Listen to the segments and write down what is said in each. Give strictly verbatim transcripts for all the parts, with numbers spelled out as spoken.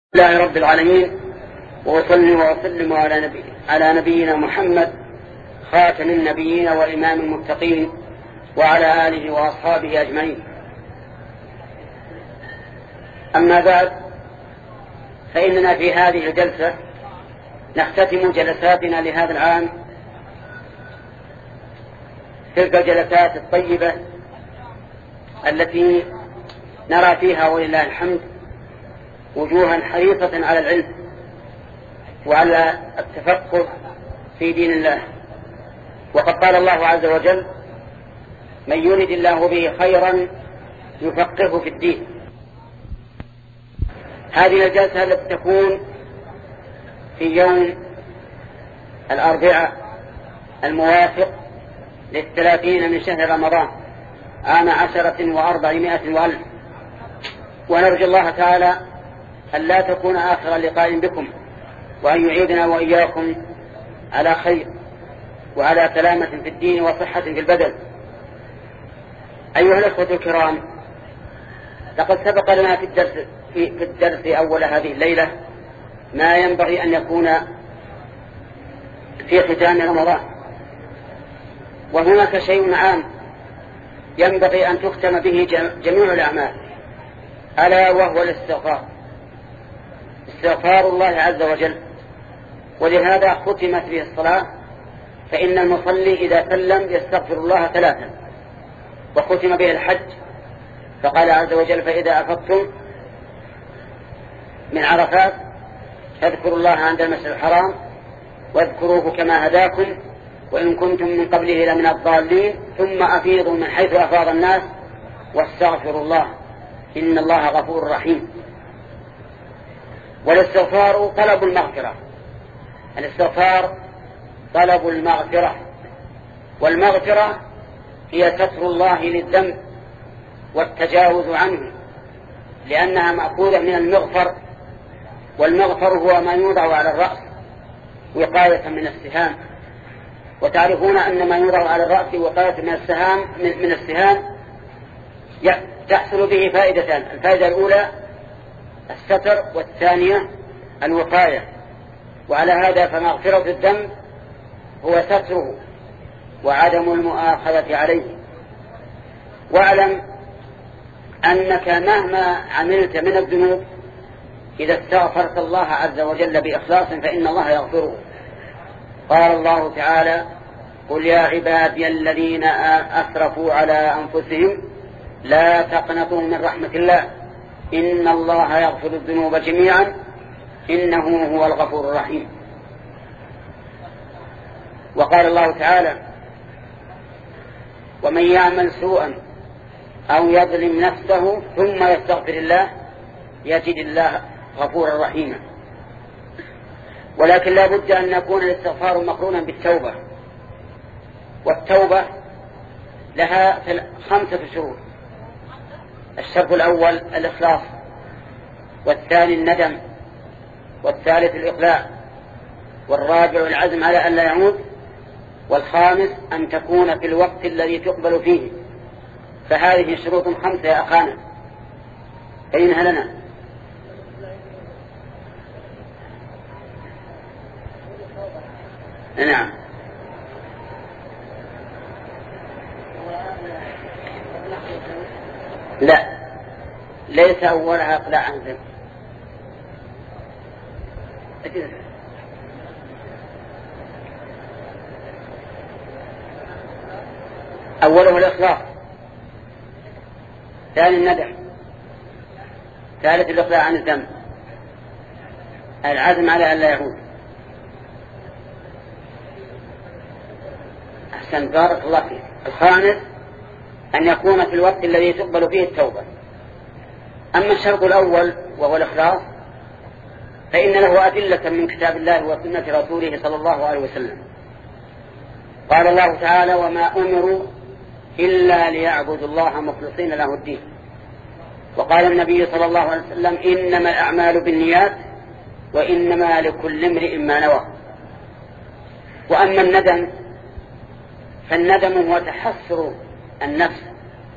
الله رب العالمين، وصلي وسلم على, نبي على نبينا محمد خاتم النبيين وإمام المتقين وعلى آله وأصحابه أجمعين. أما بعد، فإننا في هذه الجلسة نختتم جلساتنا لهذا العام، تلك الجلسات الطيبة التي نرى فيها ولله الحمد وجوها حريصة على العلم وعلى التفقه في دين الله. وقد قال الله عز وجل: من يرد الله به خيرا يفقهه في الدين. هذه الجلسة التي تكون في يوم الأربعاء الموافق للثلاثين من شهر رمضان عام عشرة وأربعمائة وألف، ونرجو الله تعالى أن لا تكون آخر لقاء بكم، وأن يعيدنا وإياكم على خير وعلى سلامة في الدين وصحة في البدن. أيها الأخوة الكرام، لقد سبق لنا في الدرس, في, في الدرس أول هذه الليلة ما ينبغي أن يكون في ختام رمضان، وهناك شيء عام ينبغي أن تختم به جميع الأعمال، ألا وهو الاستغفار، استغفار الله عز وجل. ولهذا ختمت به الصلاة، فإن المصلي إذا سلم يستغفر الله ثلاثا. وختم به الحج، فقال عز وجل: فإذا أفضتم من عرفات فاذكروا الله عند المسجد الحرام واذكروه كما هداكم وإن كنتم من قبله لمن الضالين ثم أفيضوا من حيث أفاض الناس واستغفروا الله إن الله غفور رحيم. والاستغفار طلب المغفرة، الاستغفار طلب المغفرة، والمغفرة هي ستر الله للذنب والتجاوز عنه، لأنها مأخوذة من المغفر، والمغفر هو ما يوضع على الرأس وقاية من السهام. وتعرفون أن ما يوضع على الرأس وقاية من السهام من السهام تحصل به فائدتان: الفائدة الأولى الستر، والثانية الوقاية. وعلى هذا فمغفرة الذنب هو ستره وعدم المؤاخذة عليه. واعلم أنك مهما عملت من الذنوب إذا استغفرت الله عز وجل بإخلاص فإن الله يغفره. قال الله تعالى: قل يا عبادي الذين أسرفوا على أنفسهم لا تقنطوا من رحمة الله إن الله يغفر الذنوب جميعا إنه هو الغفور الرحيم. وقال الله تعالى: ومن يعمل سوءا أو يظلم نفسه ثم يستغفر الله يجد الله غفورا رحيما. ولكن لا بد أن يكون الاستغفار مقرونا بالتوبة، والتوبة لها خمسة شروط: الشرط الأول الإخلاص، والثاني الندم، والثالث الإقلاع، والرابع العزم على أن لا يعود، والخامس أن تكون في الوقت الذي تقبل فيه. فهذه شروط خمسة يا أخانا، بينها لنا. نعم. لا، ليس أولها إقلاع عن ذنب، أوله الإخلاص، ثاني الندم، ثالث الإقلاع عن الذنب، العزم على أن لا يعود. أحسن، بارك الله فيك. الخامس أن يكون في الوقت الذي تقبل فيه التوبة. أما الشرط الأول وهو الإخلاص فإن له أدلة من كتاب الله وسنة رسوله صلى الله عليه وسلم. قال الله تعالى: وما أمروا إلا ليعبدوا الله مخلصين له الدين. وقال النبي صلى الله عليه وسلم: إنما الأعمال بالنيات وإنما لكل امرئ ما نوى. وأما الندم فالندم هو تحسر النفس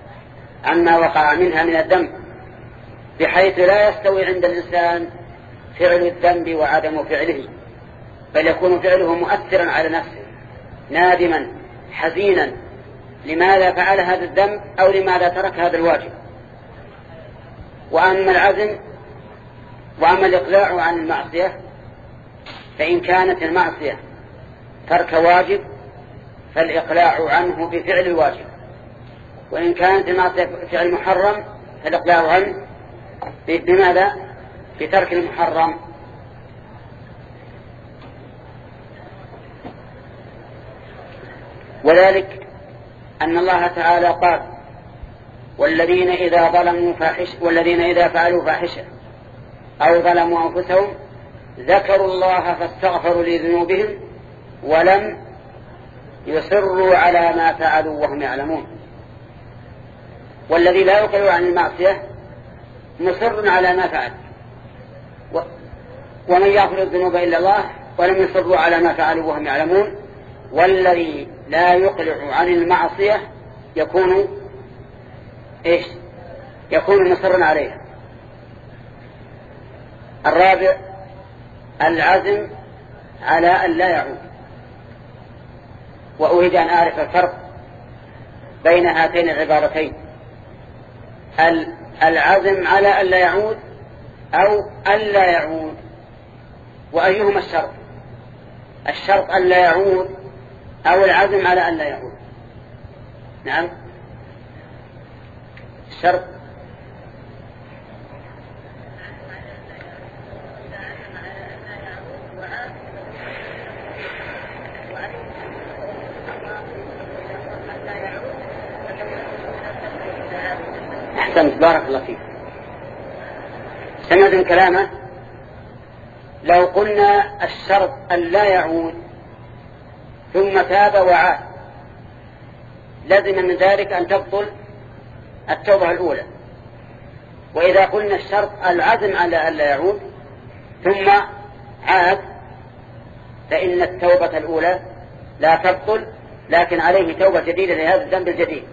عما وقع منها من الذنب، بحيث لا يستوي عند الإنسان فعل الذنب وعدم فعله، بل يكون فعله مؤثرا على نفسه، نادما حزينا لماذا فعل هذا الذنب أو لماذا ترك هذا الواجب. وأما العزم وأما الإقلاع عن المعصية، فإن كانت المعصية ترك واجب فالإقلاع عنه بفعل الواجب، وإن كانت المعصية فعل محرم فالإقلاع عنه بماذا؟ بترك المحرم. وذلك أن الله تعالى قال: والذين إذا ظلموا فاحشة والذين إذا فعلوا فاحشة أو ظلموا أنفسهم ذكروا الله فاستغفروا لذنوبهم ولم يصروا على ما فعلوا وهم يعلمون. والذي لا يقلع عن المعصية مصر على ما فعل، ومن يغفر الذنوب إلا الله ولم يصروا على ما فعلوا وهم يعلمون. والذي لا يقلع عن المعصية يكون إيش؟ يكون مصرا عليها. الرابع العزم على أن لا يعود. وأريد أن أعرف الفرق بين هاتين العبارتين، العزم على أن لا يعود أو أن لا يعود، وأيهما الشرط؟ الشرط أن لا يعود أو العزم على أن لا يعود؟ نعم، الشرط أحسنت، بارك الله فيك. سمعتم كلامه. لو قلنا الشرط أن لا يعود ثم تاب وعاد لازم من ذلك أن تبطل التوبة الأولى. وإذا قلنا الشرط العزم على أن لا يعود ثم عاد فإن التوبة الأولى لا تبطل، لكن عليه توبة جديدة لهذا الذنب الجديد.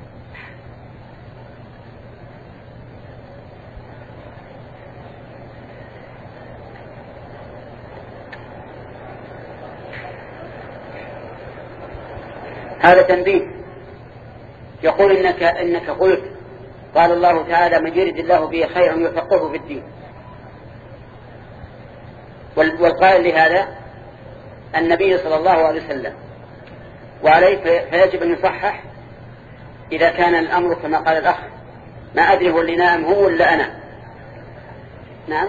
هذا تنبيه. يقول إنك, إنك قلت قال الله تعالى: من يرد الله به خيرا يفقهه في الدين. والقائل لهذا النبي صلى الله عليه وسلم، وعليه فيجب أن يصحح إذا كان الأمر كما قال الأخ ما أدري هو اللي نام هو ولا أنا. نعم،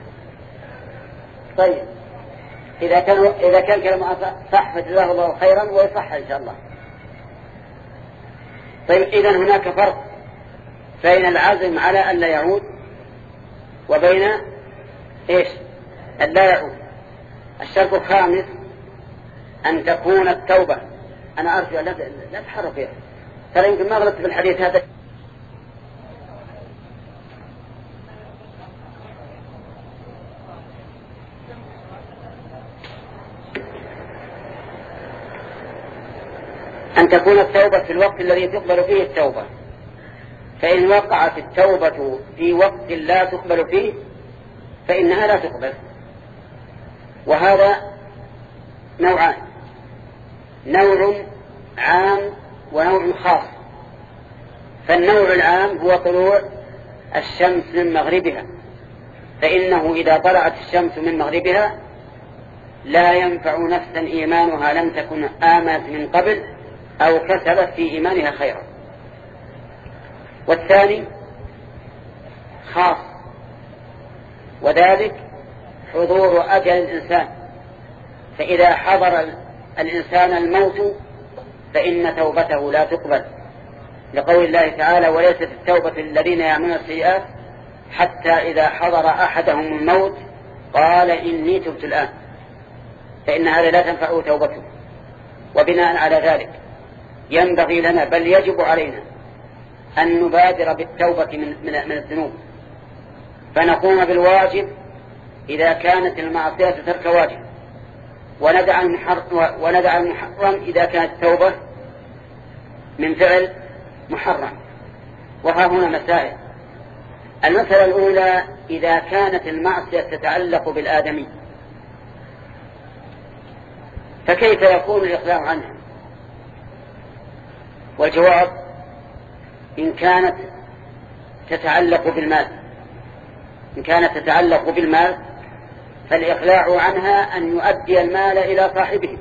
طيب إذا كان إذا كان كلامه صح فجزاه الله خيرا ويصح إن شاء الله. طيب إذن هناك فرق بين العزم على أن لا يعود وبين إيش؟ أن لا يعود. الشرط الخامس أن تكون التوبة. أنا أرجو لا لا تحرك فيها، ترى يمكن ما غلطت بالحديث هذا. أن تكون التوبة في الوقت الذي تقبل فيه التوبة، فإن وقعت التوبة في وقت لا تقبل فيه فإنها لا تقبل. وهذا نوعان: نوع عام ونوع خاص. فالنوع العام هو طلوع الشمس من مغربها، فإنه إذا طلعت الشمس من مغربها لا ينفع نفسا إيمانها لم تكن آمنت من قبل أو كسبت في إيمانها خيرا. والثاني خاص، وذلك حضور أجل الإنسان، فإذا حضر الإنسان الموت فإن توبته لا تقبل، لقول الله تعالى: وليست التوبة للذين يعملون السيئات حتى إذا حضر أحدهم الموت قال إني تبت الآن، فإن هذا لا تنفعه توبته. وبناء على ذلك ينبغي لنا بل يجب علينا أن نبادر بالتوبة من, من, من الذنوب، فنقوم بالواجب إذا كانت المعصية ترك واجب، وندع المحرم, وندع المحرم إذا كانت التوبة من فعل محرم. وها هنا مسائل: المسألة الأولى: إذا كانت المعصية تتعلق بالآدمي فكيف يكون الإقلاع عنها؟ والجواب: إن كانت تتعلق بالمال إن كانت تتعلق بالمال فالإقلاع عنها أن يؤدي المال إلى صاحبه.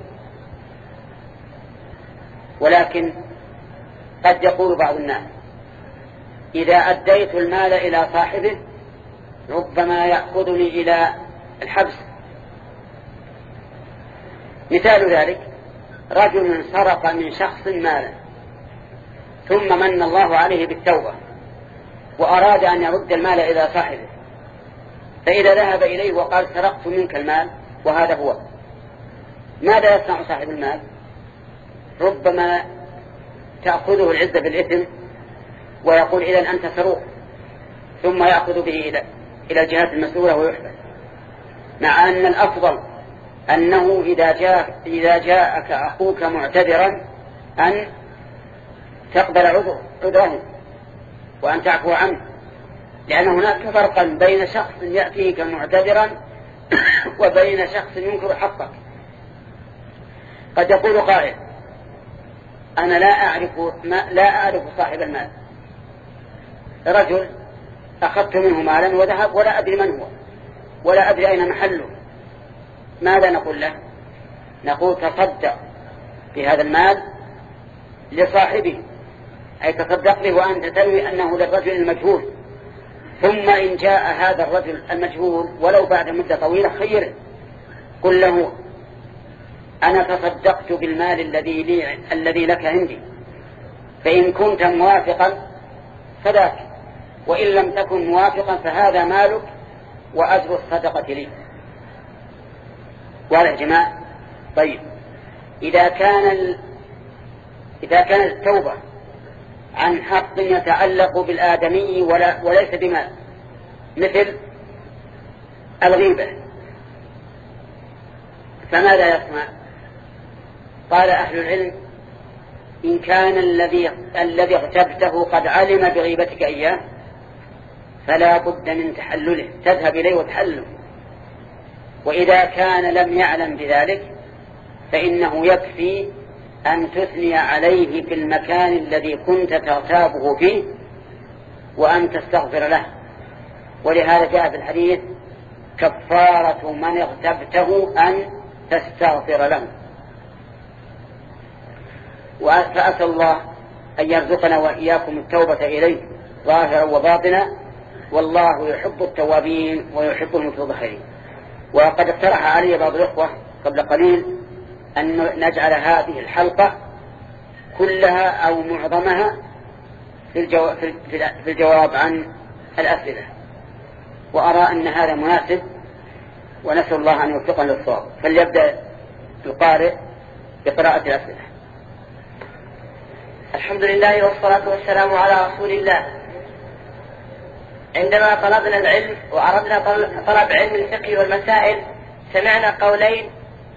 ولكن قد يقول بعض الناس: إذا أديت المال إلى صاحبه ربما يأخذني إلى الحبس. مثال ذلك: رجل سرق من شخص مالا ثم من الله عليه بالتوبة وأراد أن يرد المال إلى صاحبه، فإذا ذهب إليه وقال: سرقت منك المال وهذا هو، ماذا يصنع صاحب المال؟ ربما تأخذه العزة بالإثم ويقول: إذن أنت سروق، ثم يأخذ به إلى إلى الجهات المسؤولة ويحبس. مع أن الأفضل أنه إذا جاء إذا جاءك أخوك معتذرا أن تقبل عذر عذره وأن تعفو عنه، لأن هناك فرقا بين شخص يأتيك معتذرا وبين شخص ينكر حقك. قد يقول قائل: أنا لا أعرف ما لا أعرف صاحب المال، رجل أخذت منه مالا وذهب ولا أدري من هو ولا أدري أين محله، ماذا نقول له؟ نقول: تصدق بهذا المال لصاحبه، أي تصدق به وأنت تنوي أنه للرجل المجهول، ثم إن جاء هذا الرجل المجهول ولو بعد مدة طويلة خيره، قل له: أنا تصدقت بالمال الذي لي الذي لك عندي، فإن كنت موافقا فذاك، وإن لم تكن موافقا فهذا مالك وأجر الصدقة لي. واضح يا جماعة؟ طيب، إذا كان ال... إذا كانت التوبة عن حق يتعلق بالآدمي ولا وليس بمال، مثل الغيبة، فماذا يصنع؟ قال أهل العلم: إن كان الذي الذي اغتبته قد علم بغيبتك إياه فلا بد من تحلله، تذهب إليه وتحلله. وإذا كان لم يعلم بذلك فإنه يكفي أن تثني عليه في المكان الذي كنت تغتابه فيه وأن تستغفر له. ولهذا جاء في الحديث: كفارة من اغتبته أن تستغفر له. فأسأل الله أن يرزقنا وإياكم التوبة إليه ظاهرا وباطنا، والله يحب التوابين ويحب المتطهرين. وقد اقترح علي بعض الأخوة قبل قليل أن نجعل هذه الحلقة كلها أو معظمها في الجواب, في الجواب عن الأسئلة، وأرى أن هذا مناسب، ونسأل الله أن يوفقنا للصواب. فليبدأ القارئ بقراءة الأسئلة. الحمد لله والصلاة والسلام على رسول الله. عندما طلبنا العلم وأردنا طلب علم الفقه والمسائل سمعنا قولين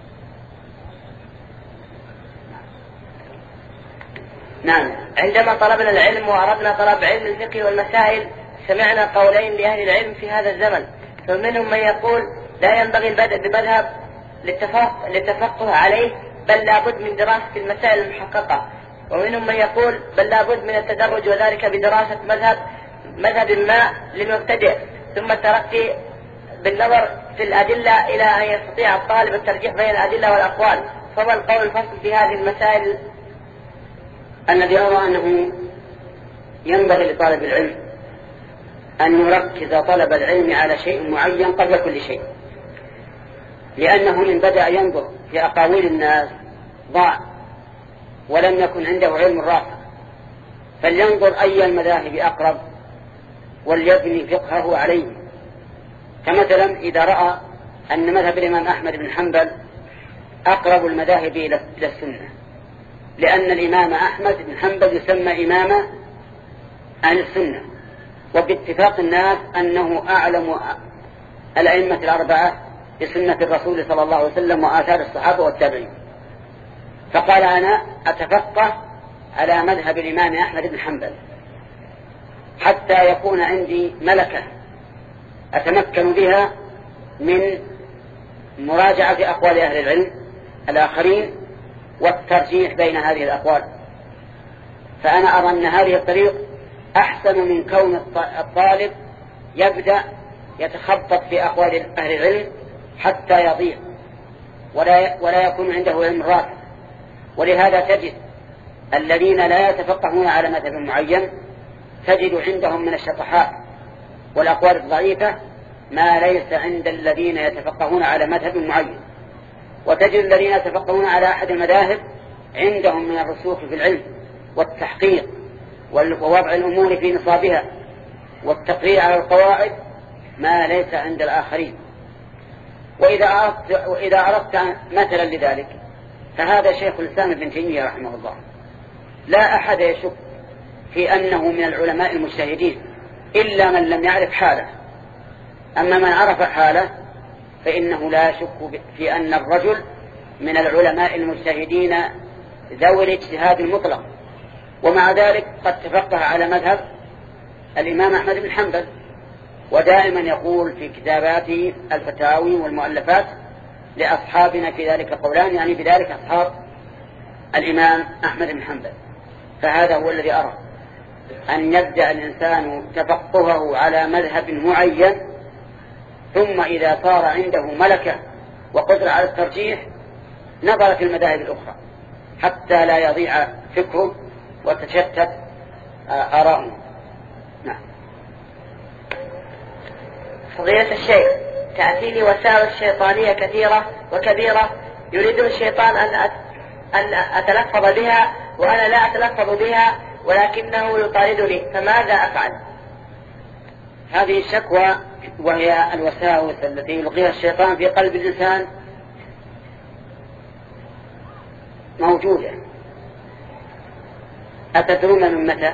نعم عندما طلبنا العلم وأردنا طلب علم الفقه والمسائل سمعنا قولين لأهل العلم في هذا الزمن، فمنهم من يقول لا ينبغي البدء بمذهب للتفقه عليه، بل لابد من دراسة المسائل المحققة، ومنهم من يقول بل لابد من التدرج وذلك بدراسة مذهب مذهب ما للمبتدئ، ثم الترقي بالنظر في الأدلة إلى أن يستطيع الطالب الترجيح بين الأدلة والأقوال. فما القول الفصل في هذه المسائل؟ الذي أرى أنه ينبغي لطالب العلم أن يركز طلب العلم على شيء معين قبل كل شيء، لأنه إن بدأ ينظر في أقاويل الناس ضاع ولم يكن عنده علم راسخ، فلينظر أي المذاهب أقرب وليبني فقهه عليه. كمثلا إذا رأى أن مذهب الإمام أحمد بن حنبل أقرب المذاهب إلى السنة، لأن الإمام أحمد بن حنبل يسمى إمام أهل السنة، وباتفاق الناس أنه أعلم الأئمة الأربعة بسنة الرسول صلى الله عليه وسلم وآثار الصحابة والتابعين، فقال أنا أتفقه على مذهب الإمام أحمد بن حنبل. حتى يكون عندي ملكة أتمكن بها من مراجعة أقوال أهل العلم الآخرين والترجيح بين هذه الأقوال. فأنا أرى أن هذه الطريق أحسن من كون الطالب يبدأ يتخبط في أقوال أهل العلم حتى يضيع ولا ولا يكون عنده علم راسخ. ولهذا تجد الذين لا يتفقهون على مذهب معين تجد عندهم من الشطحات والأقوال الضعيفة ما ليس عند الذين يتفقهون على مذهب معين، وتجد الذين يتفقهون على أحد المذاهب عندهم من الرسوخ في العلم والتحقيق ووضع الأمور في نصابها والتقرير على القواعد ما ليس عند الآخرين. وإذا أردت, وإذا أردت مثلا لذلك فهذا شيخ الإسلام ابن تيمية رحمه الله لا أحد يشك في أنه من العلماء المجتهدين إلا من لم يعرف حاله، أما من عرف حاله فإنه لا يشك في أن الرجل من العلماء المجتهدين ذوي الاجتهاد المطلق. ومع ذلك قد تفقه على مذهب الإمام أحمد بن حنبل، ودائما يقول في كتاباته الفتاوي والمؤلفات لأصحابنا في ذلك قولان، يعني بذلك أصحاب الإمام أحمد بن حنبل. فهذا هو الذي أرى أن يبدأ الإنسان تفقهه على مذهب معين، ثم إذا صار عنده ملكة وقدرة على الترجيح نظر في المذاهب الأخرى حتى لا يضيع فكره وتشتت آراءه. نعم. فضيلة الشيخ، تأتي لي وسائل شيطانية كثيرة وكبيرة يريد الشيطان أن أن أتلفظ بها وأنا لا أتلفظ بها ولكنه يطاردني، فماذا أفعل؟ هذه الشكوى وهي الوساوس التي يلقيها الشيطان في قلب الإنسان موجودة. أتدرون من متى؟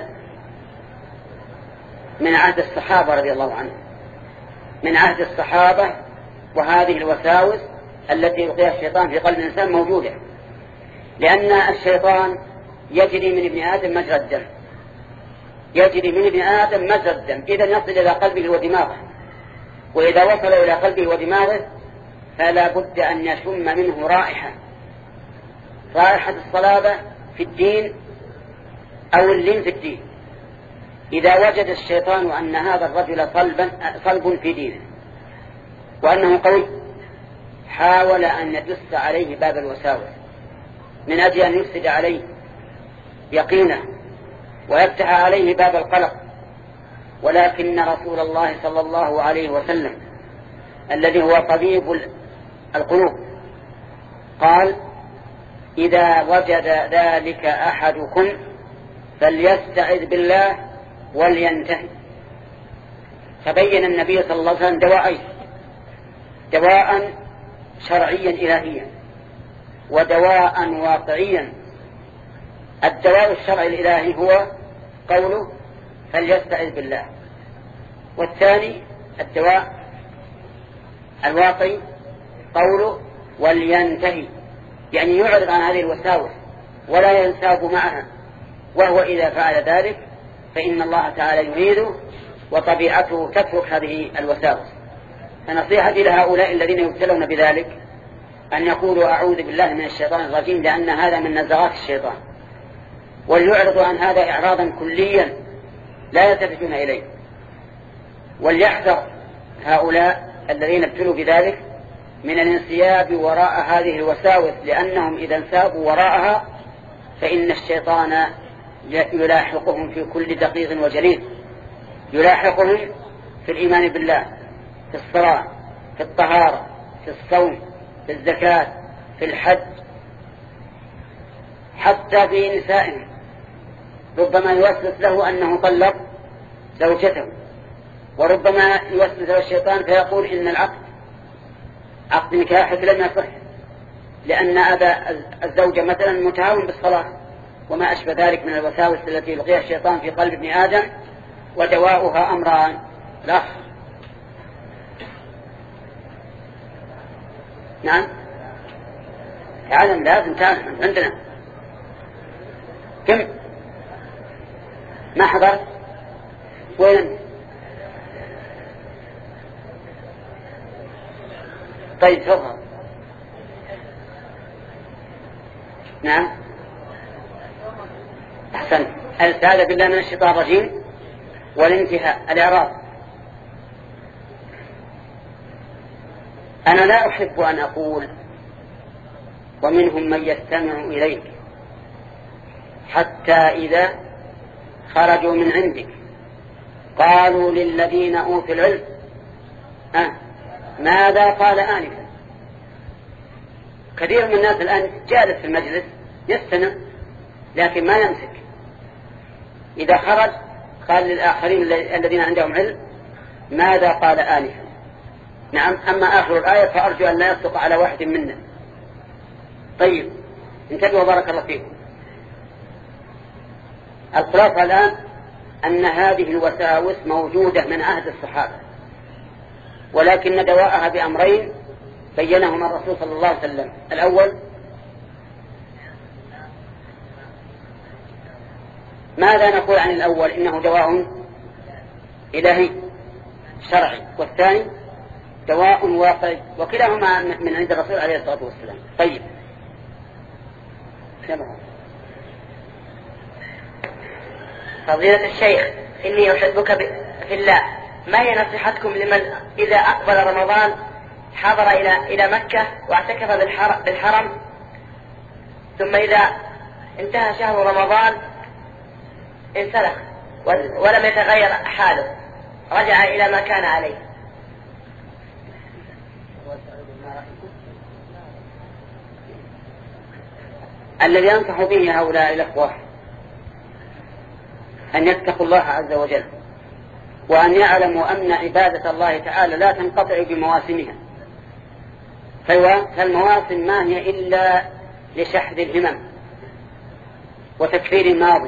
من عهد الصحابة رضي الله عنهم، من عهد الصحابة وهذه الوساوس التي يلقيها الشيطان في قلب الإنسان موجودة، لأن الشيطان يجري من ابن آدم مجرى الدم، يجري من ابن آدم مجرى الدم، إذا يصل إلى قلبه ودماغه، وإذا وصل إلى قلبه ودماغه فلا بد أن يشم منه رائحة، رائحة الصلابة في الدين أو اللين في الدين. إذا وجد الشيطان أن هذا الرجل صلبا صلب في دينه وأنه قوي حاول أن يدس عليه باب الوساوس من أجل أن يفسد عليه يقينه ويفتح عليه باب القلق. ولكن رسول الله صلى الله عليه وسلم الذي هو طبيب القلوب قال: إذا وجد ذلك أحدكم فليستعذ بالله ولينتهي. فبين النبي صلى الله عليه وسلم دواءين: دواء شرعيا إلهيا ودواء واقعيا. الدواء الشرعي الإلهي هو قوله فليستعذ بالله، والثاني الدواء الواقعي قوله ولينتهي، يعني يعرض عن هذه الوساوس ولا ينساب معها، وهو إذا فعل ذلك فإن الله تعالى يريده وطبيعته تترك هذه الوساوس. فنصيحتي لهؤلاء الذين يبتلون بذلك أن يقولوا أعوذ بالله من الشيطان الرجيم، لأن هذا من نزغات الشيطان، وليعرضوا عن هذا إعراضا كليا لا يلتفتون إليه. وليحذر هؤلاء الذين ابتلوا بذلك من الانسياب وراء هذه الوساوس، لأنهم إذا انسابوا وراءها فإن الشيطان يلاحقهم في كل دقيق وجليل، يلاحقهم في الإيمان بالله، في الصلاة، في الطهارة، في الصوم، في الزكاة، في الحج، حتى في نسائهم. ربما يوسوس له أنه طلق زوجته، وربما يوسوس له الشيطان فيقول إن العقد عقد نكاحك لم يصح لأن أبا الزوجة مثلا متهاون بالصلاة، وما أشبه ذلك من الوساوس التي يلقيها الشيطان في قلب ابن آدم. ودواؤها أمران: الأخ نعم تعلم، لازم تعلم عندنا كم ما حضرت وين؟ طيب تفضل. نعم أحسنت. الاستعاذة بالله من الشيطان الرجيم والانتهاء الإعراض. أنا لا أحب أن أقول ومنهم من يستمع إليك حتى إذا خرجوا من عندك قالوا للذين أوتوا العلم أه ماذا قال آنفا. كثير من الناس الآن جالس في المجلس يستمع لكن ما يمسك. إذا خرج قال للآخرين الذين عندهم علم ماذا قال آنفا. نعم. أما آخر الآية فأرجو أن لا يصدق على واحد منا. طيب انتبهوا بارك الله فيكم. الخلاصة الآن أن هذه الوساوس موجودة من عهد الصحابة، ولكن دواءها بأمرين بينهما الرسول صلى الله عليه وسلم. الأول ماذا نقول عن الأول؟ إنه دواء إلهي شرعي، والثاني دواء واقعي، وكلاهما من عند الرسول عليه الصلاة والسلام. طيب فضيلة الشيخ إني أحبك في الله، ما هي نصيحتكم لمن إذا أقبل رمضان حضر إلى إلى مكة واعتكف بالحرم، ثم إذا انتهى شهر رمضان انسلخ ولم يتغير حاله، رجع إلى ما كان عليه؟ الذي ينصح به هؤلاء الأخوة أن يتقوا الله عز وجل، وأن يعلموا أن عبادة الله تعالى لا تنقطع بمواسمها، فالمواسم ما هي إلا لشحذ الهمم وتكفير الماضي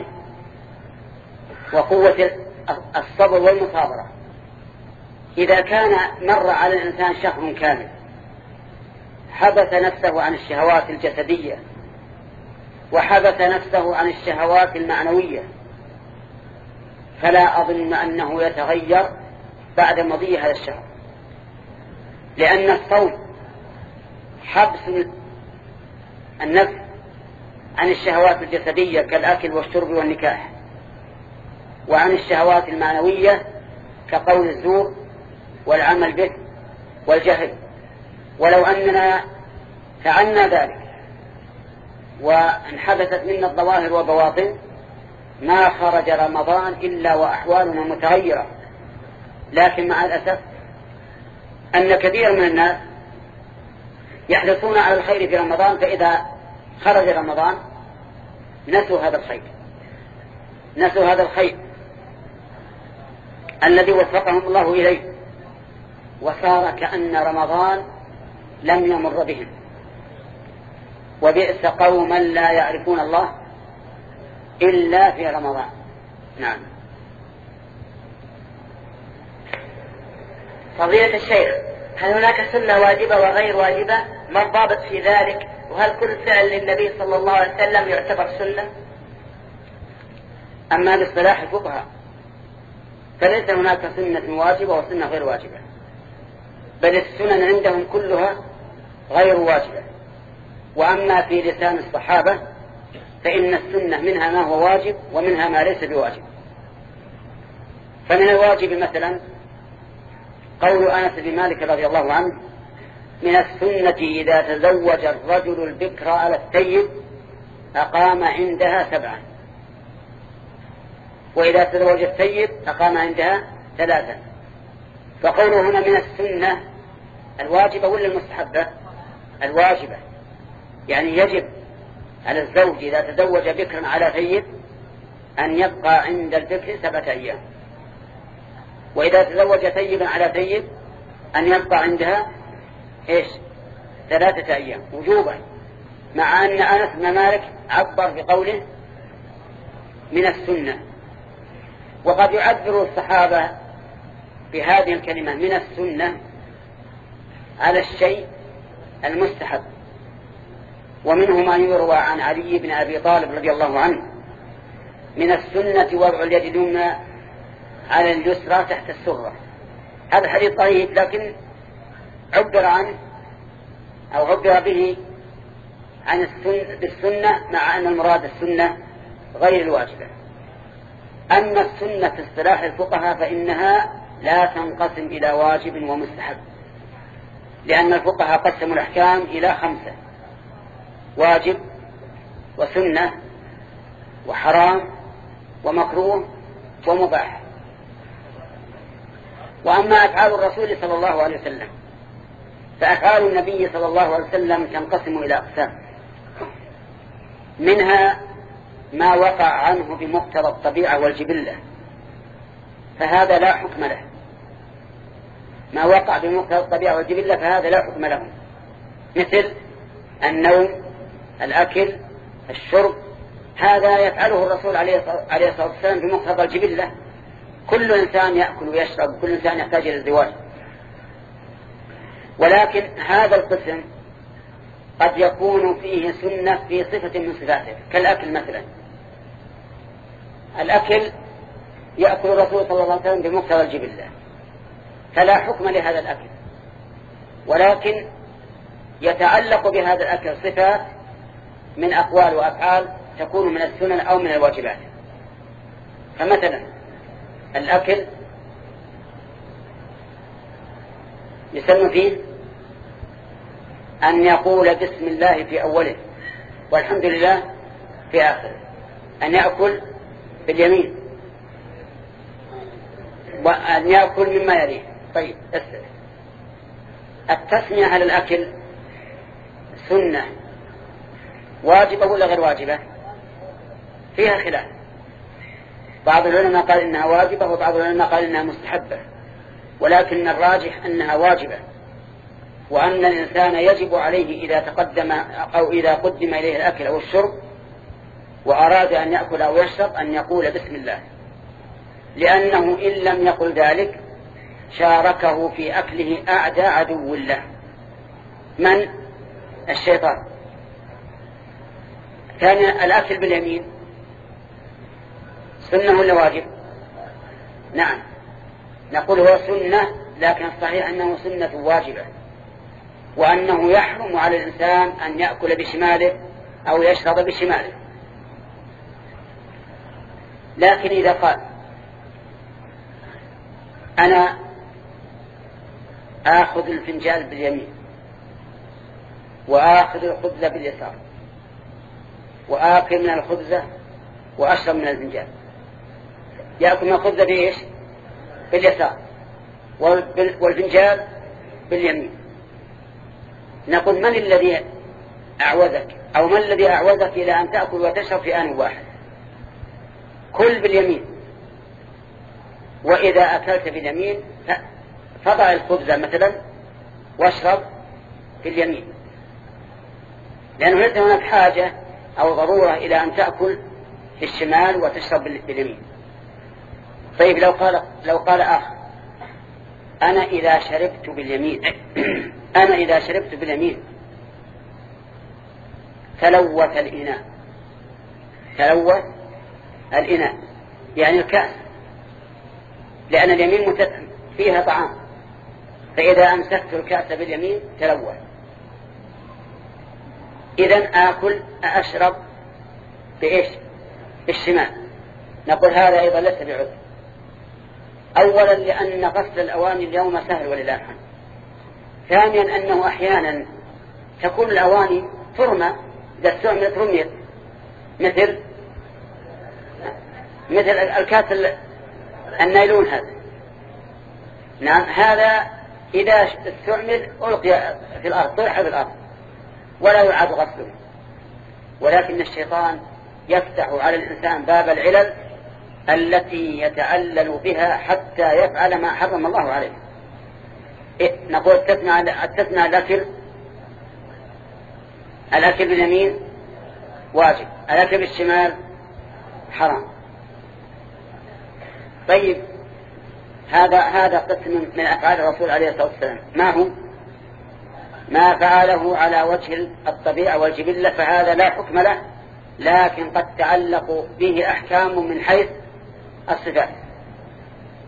وقوة الصبر والمصابرة. إذا كان مر على الإنسان شهر كامل حبس نفسه عن الشهوات الجسدية وحبس نفسه عن الشهوات المعنوية، فلا أظن أنه يتغير بعد مضي هذا الشهر، لأن الصوم حبس النفس عن الشهوات الجسدية كالأكل والشرب والنكاح، وعن الشهوات المعنوية كقول الزور والعمل به والجهل. ولو أننا فعلنا ذلك وانحبست منا الظواهر وبواطن ما خرج رمضان إلا وأحوالنا متغيرة. لكن مع الأسف أن كثير من الناس يحرصون على الخير في رمضان، فإذا خرج رمضان نسوا هذا الخير نسوا هذا الخير الذي وفقهم الله إليه، وصار كأن رمضان لم يمر بهم. وبئس قوما لا يعرفون الله إلا في رمضان. نعم. فضيلة الشيخ، هل هناك سنة واجبة وغير واجبة؟ ما الضابط في ذلك؟ وهل كل فعل للنبي صلى الله عليه وسلم يعتبر سنة؟ أما باصطلاح الفقهاء فليس هناك سنة واجبة وسنة غير واجبة، بل السنن عندهم كلها غير واجبة. وأما في لسان الصحابة فإن السنة منها ما هو واجب ومنها ما ليس بواجب. فمن الواجب مثلا قول أنس بن مالك رضي الله عنه: من السنة إذا تزوج الرجل البكر على الثيب أقام عندها سبعا، وإذا تزوج الثيب أقام عندها ثلاثا. فقوله هنا من السنة الواجبة ولا المستحبة؟ الواجبة، يعني يجب على الزوج إذا تزوج بكرا على ثيب أن يبقى عند البكر سبعة أيام، وإذا تزوج ثيبا على ثيب أن يبقى عندها إيش؟ ثلاثة أيام وجوبا، مع أن أنس بن مالك عبر بقوله من السنة. وقد يعبر الصحابة بهذه الكلمة من السنة على الشيء المستحب، ومنه ما يروى عن علي بن أبي طالب رضي الله عنه: من السنة وضع اليد اليمنى على اليسرى تحت السرة. هذا الحديث ضعيف، لكن عبر عنه أو عبر به عن السنة بالسنة، مع أن المراد السنة غير الواجبة. أما السنة في اصطلاح الفقهاء فإنها لا تنقسم إلى واجب ومستحب، لأن الفقهاء قسموا الأحكام إلى خمسة: واجب وسنة وحرام ومكروه ومباح. وأما أفعال الرسول صلى الله عليه وسلم فأفعال النبي صلى الله عليه وسلم تنقسم إلى أقسام: منها ما وقع عنه بمقتضى الطبيعة والجبلة، فهذا لا حكم له. ما وقع بمقتضى الطبيعة والجبلة فهذا لا حكم له، مثل النوم، الأكل، الشرب، هذا يفعله الرسول عليه الصلاة والسلام بمقتضى الجبلة. كل إنسان يأكل ويشرب، كل إنسان يحتاج إلى الزواج. ولكن هذا القسم قد يكون فيه سنة في صفة من صفاته، كالأكل مثلا. الأكل يأكل الرسول صلى الله عليه وسلم بمقتضى الجبلة، فلا حكم لهذا الأكل، ولكن يتعلق بهذا الأكل صفات من أقوال وأفعال تكون من السنن أو من الواجبات. فمثلا الأكل يسمى فيه أن يقول بسم الله في أوله والحمد لله في آخره، أن يأكل باليمين، وأن يأكل مما يليه. طيب، التسمية على الأكل سنة واجبة ولا غير واجبة؟ فيها خلاف. بعض العلماء قال إنها واجبة، وبعض العلماء قال إنها مستحبة، ولكن الراجح أنها واجبة، وأن الإنسان يجب عليه إذا تقدم أو إذا قدم إليه الأكل أو الشرب وأراد أن يأكل أو يشرب أن يقول بسم الله، لأنه إن لم يقل ذلك شاركه في أكله أعدى عدو الله، من؟ الشيطان. ثانيا، الأكل باليمين سنة ولا واجب؟ نعم، نقول هو سنة، لكن الصحيح أنه سنة واجبة، وأنه يحرم على الإنسان أن يأكل بشماله أو يشرب بشماله. لكن إذا قال أنا آخذ الفنجال باليمين وآخذ الخبزة باليسار وآكل من الخبزة وأشرب من الفنجال، يأكل من الخبزة بإيش؟ باليسار، والفنجال باليمين. نقول من الذي أعوذك أو من الذي أعوذك إلى أن تأكل وتشرب في آن واحد؟ كل باليمين، وإذا أكلت باليمين فضع الخبزة مثلا واشرب باليمين، لأنه ليس هناك حاجة أو ضرورة إلى أن تأكل بالشمال وتشرب باليمين. طيب، لو قال لو قال آخر أنا إذا شربت باليمين أنا إذا شربت باليمين تلوث الإناء، تلوث الإناء يعني الكأس، لأن اليمين فيها طعام، فإذا أمسكت الكأس باليمين تلوث. إذن آكل أشرب بإيش؟ بالشمال. نقول هذا أيضا ليس بعذر. أولا لأن غسل الأواني اليوم سهل ولله الحمد. ثانيا أنه أحيانا تكون الأواني ترمى، إذا استعملت رميت، مثل مثل الكاس النايلون هذا. نعم، هذا إذا استعمل ألقي في الأرض، طرح في الأرض ولا يعاد غسله. ولكن الشيطان يفتح على الإنسان باب العلل التي يتعلل بها حتى يفعل ما حرم الله عليه. إيه؟ نقول التثنى الأكل الأكل باليمين واجب، الأكل بالشمال حرام. طيب، هذا هذا قسم من أفعال الرسول عليه الصلاة والسلام. ما هو؟ ما فعله على وجه الطبيعة والجبلة، فهذا لا حكم له، لكن قد تعلق به أحكام من حيث الصفات.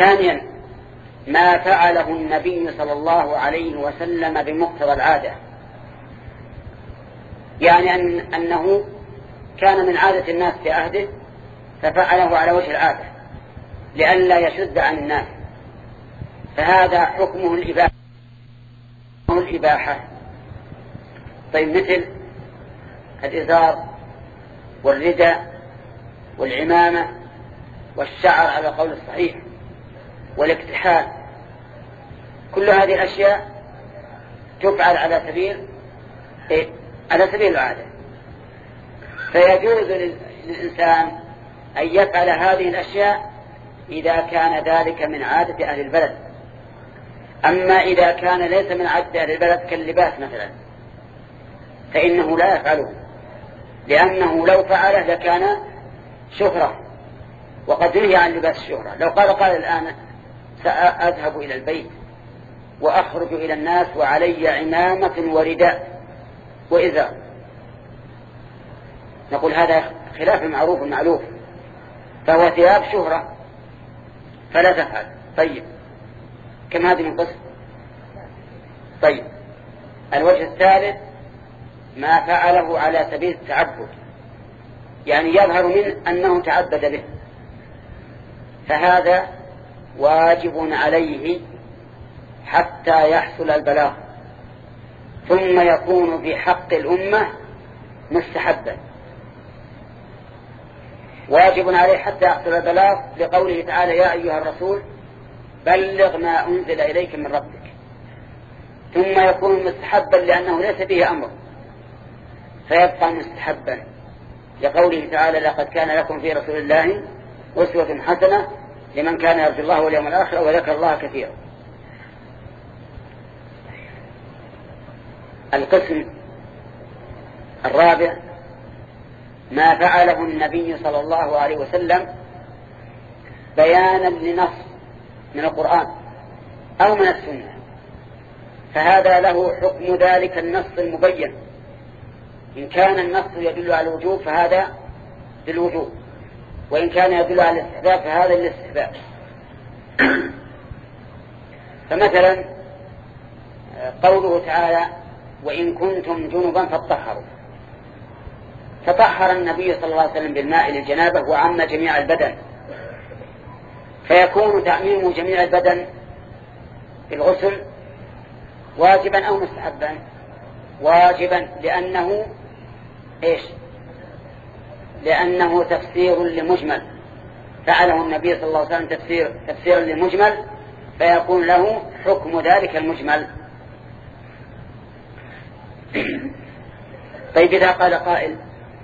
ثانيا ما فعله النبي صلى الله عليه وسلم بمقتضى العادة، يعني أن أنه كان من عادة الناس في عهده ففعله على وجه العادة لئلا يشد عن الناس، فهذا حكمه الإباحة. الإباحة طيب مثل الإزار والرداء والعمامة والشعر على قول الصحيح والاكتحال، كل هذه الأشياء تفعل على سبيل إيه؟ على سبيل العادة، فيجوز للإنسان أن يفعل هذه الأشياء إذا كان ذلك من عادة أهل البلد. أما إذا كان ليس من عادة أهل البلد كاللباس مثلا فإنه لا يفعله، لأنه لو فعله لكان شهرة، وقد نهي عن لباس الشهرة. لو قال قال الآن سأذهب إلى البيت وأخرج إلى الناس وعلي عمامة ورداء وإزار، نقول هذا خلاف المعروف المعلوف، فهو ثياب شهرة فلا تفعل. طيب كم هذه من قسم؟ طيب الوجه الثالث ما فعله على سبيل التعبد، يعني يظهر من أنه تعبد به، فهذا واجب عليه حتى يحصل البلاغ، ثم يكون في حق الأمة مستحبا. واجب عليه حتى يحصل البلاغ لقوله تعالى يا أيها الرسول بلغ ما أنزل إليك من ربك، ثم يكون مستحبا لأنه ليس فيه أمر فيبقى مستحبا لقوله تعالى لقد كان لكم في رسول الله أسوة حسنة لمن كان يرجو الله واليوم الآخر وذكر الله كثيرا. القسم الرابع ما فعله النبي صلى الله عليه وسلم بيانا لنص من القرآن أو من السنة، فهذا له حكم ذلك النص المبين. إن كان النص يدل على الوجوب فهذا للوجوب، وإن كان يدل على الاستحباب فهذا للاستحباب. فمثلا قوله تعالى وإن كنتم جنبا فاطهروا، فطهر النبي صلى الله عليه وسلم بالماء للجنابة وعم جميع البدن، فيكون تعميم جميع البدن بالغسل واجبا أو مستحبا؟ واجبا، لأنه إيش؟ لأنه تفسير لمجمل، فعله النبي صلى الله عليه وسلم تفسير تفسيرا لمجمل، فيكون له حكم ذلك المجمل. طيب إذا قال قائل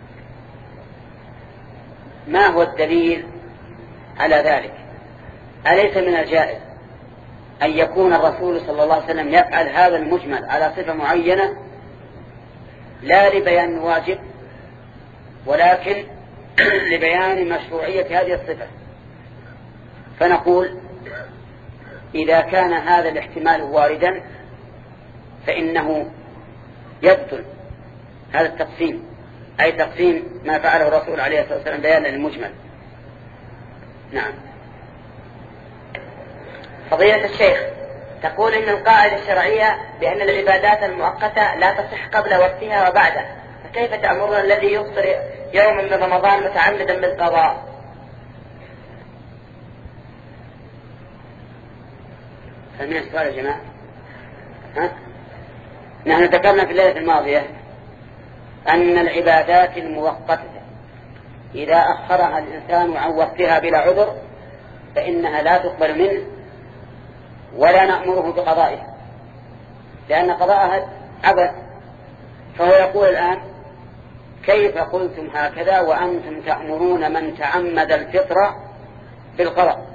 ما هو الدليل على ذلك؟ أليس من الجائز أن يكون الرسول صلى الله عليه وسلم يفعل هذا المجمل على صفة معينة لا لبيان واجب ولكن لبيان مشروعية هذه الصفة؟ فنقول إذا كان هذا الاحتمال واردا فإنه يبطل هذا التقسيم، أي تقسيم ما فعله الرسول عليه الصلاة والسلام بيانا للمجمل. نعم. فضيلة الشيخ، تقول إن القاعدة الشرعية بأن العبادات المؤقتة لا تصح قبل وقتها وبعده، فكيف تأمرنا الذي يفطر يوما من رمضان متعمدا بالقضاء؟ فمن السؤال يا جماعة؟ ها؟ نحن ذكرنا في الليلة الماضية أن العبادات المؤقتة إذا أخرها الإنسان عن وقتها بلا عذر فإنها لا تقبل منه ولا نأمره بقضائها، لأن قضاءها عبث. فهو يقول الآن كيف قلتم هكذا وأنتم تأمرون من تعمد الفطر بالقضاء؟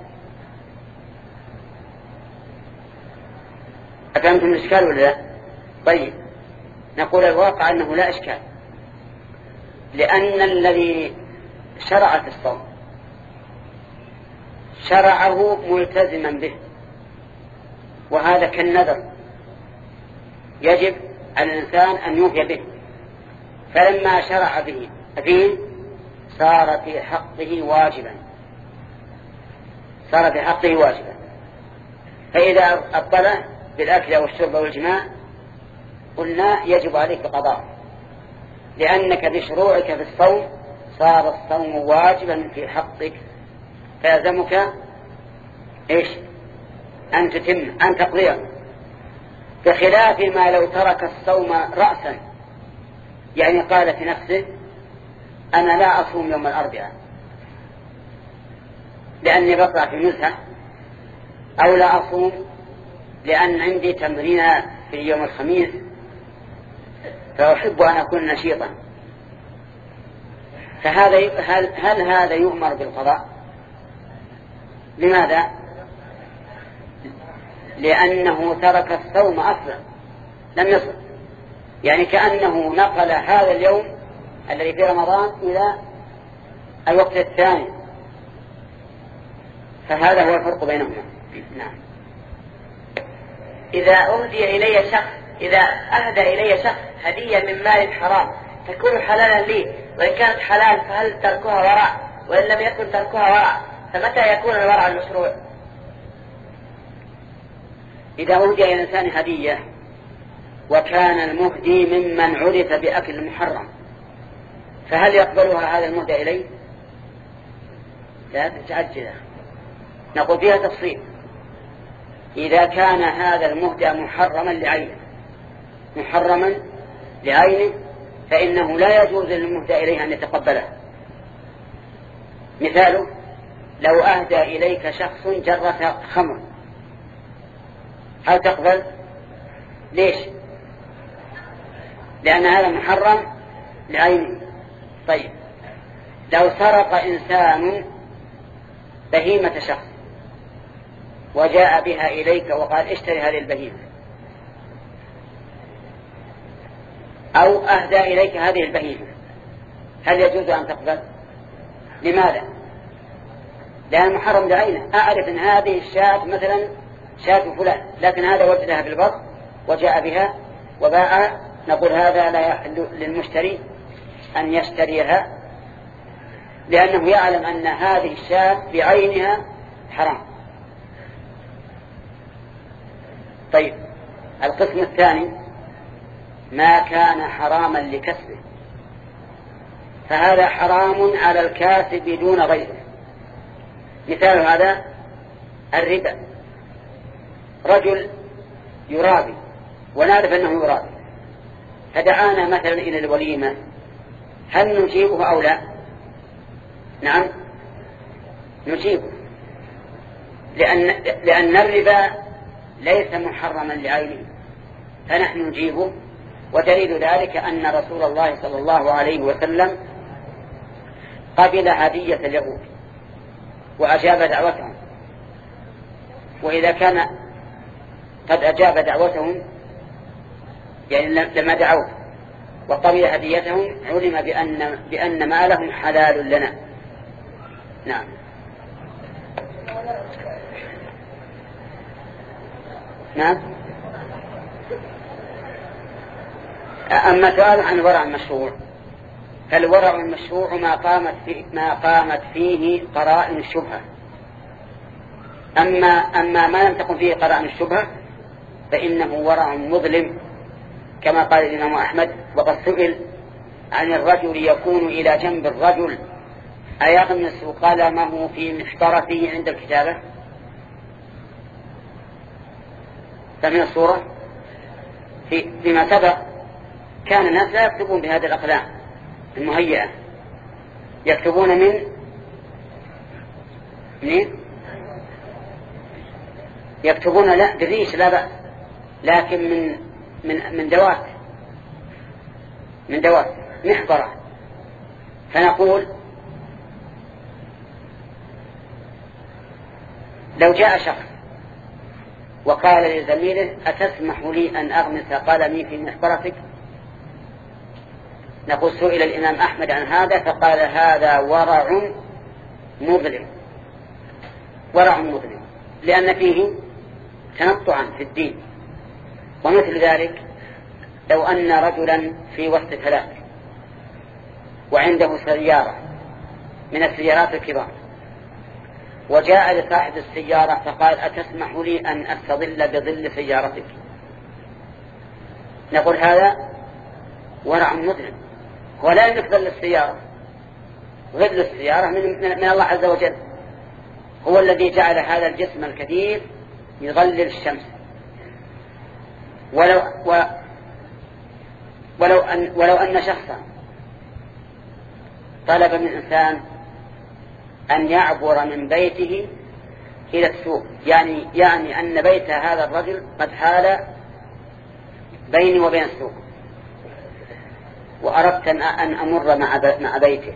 أفهمتم الإشكال ولا لا؟ طيب نقول الواقع أنه لا إشكال، لأن الذي شرع في الصوم شرعه ملتزما به، وهذا كالنذر يجب على الإنسان أن يوفي به، فلما شرع به فيه صار في حقه واجبا، صار في حقه واجبا. فإذا أبطل بالأكل والشرب والجماع قلنا يجب عليك قضاء، لأنك بشروعك في الصوم صار الصوم واجبا في حقك، فيلزمك إيش؟ أن تتم أن تقضيه، بخلاف ما لو ترك الصوم رأسا، يعني قال في نفسه أنا لا أصوم يوم الأربعاء لأني بطلع في نزهة، أو لا أصوم لأن عندي تمرين في يوم الخميس فأحب أن أكون نشيطا، فهذا هل, هل هذا يؤمر بالقضاء؟ لماذا؟ لأنه ترك الصوم أصلا لم يصل، يعني كأنه نقل هذا اليوم الذي في رمضان إلى الوقت الثاني، فهذا هو الفرق بينهما. نعم. إذا أهدي إلي شخص إذا أهدى إلي شخص هدية من مال حرام تكون حلالا لي، وإن كانت حلال فهل تركها ورع؟ وإن لم يكن تركها ورع فمتى يكون الورع المشروع؟ إذا أهدي إلى الإنسان هدية وكان المهدي ممن عرف بأكل المحرم فهل يقبلها هذا المهدى إليه؟ لا تتعجل، نقول فيها تفصيل. إذا كان هذا المهدى محرما لعينه محرما لعينه فإنه لا يجوز للمهدى إليه أن يتقبله. مثاله لو أهدى إليك شخص جرة خمر هل تقبل؟ ليش؟ لأن هذا محرم لعينه. طيب لو سرق إنسان بهيمة شخص وجاء بها إليك وقال اشتري هذه البهيمة، أو أهدى إليك هذه البهيمة، هل يجوز أن تقبل؟ لماذا؟ لأن محرم بعينه. أعرف أن هذه الشاة مثلا شاة فلان، لكن هذا وجدها في البر وجاء بها وباع، نقول هذا لا يحل للمشتري أن يشتريها، لأنه يعلم أن هذه الشاة بعينها حرام. طيب القسم الثاني ما كان حراما لكسبه، فهذا حرام على الكاسب دون غيره. مثال هذا الربا، رجل يرابي ونعرف أنه يرابي فدعانا مثلا إلى الوليمة، هل نجيبه أو لا؟ نعم نجيبه، لأن, لأن الربا ليس محرما لعينه فنحن نجيبه. ودليل ذلك أن رسول الله صلى الله عليه وسلم قبل هدية اليهود وأجاب دعوتهم، وإذا كان قد أجاب دعوتهم يعني لما دعوه وقبل هديتهم علم بأن, بأن مالهم حلال لنا. نعم. نعم. أما سؤال عن الورع المشروع، فالورع المشروع ما قامت فيه, ما قامت فيه قرائن الشبهة. أما, أما ما لم تكن فيه قرائن الشبهة فإنه ورع مظلم، كما قال الإمام أحمد وقد سئل عن الرجل يكون إلى جنب الرجل أيغمس قلمه في محبرته عند الكتابة. فمن الصورة في فيما سبق كان الناس لا يكتبون بهذه الأقلام المهيئة، يكتبون من من يكتبون لا بالريش لا بأس، لكن من من من دوات من دوات محبرة. فنقول لو جاء شخص وقال لزميله أتسمح لي أن أغمس قلمي في محبرتك، نقول سئل الإمام أحمد عن هذا فقال هذا ورع مظلم، ورع مظلم، لأن فيه تنطعا في الدين. ومثل ذلك لو أن رجلا في وسط ثلاث وعنده سيارة من السيارات الكبار وجاء لصاحب السيارة فقال أتسمح لي أن أستظل بظل سيارتك؟ نقول هذا ورع مذهل، ولا يملك ظل السيارة. ظل السيارة من, من الله عز وجل، هو الذي جعل هذا الجسم الكثير يظلل الشمس. ولو, و ولو, أن, ولو أن شخصا طلب من إنسان أن يعبر من بيته إلى السوق، يعني, يعني أن بيت هذا الرجل قد حال بيني وبين السوق، وأردت أن أمر مع بيته،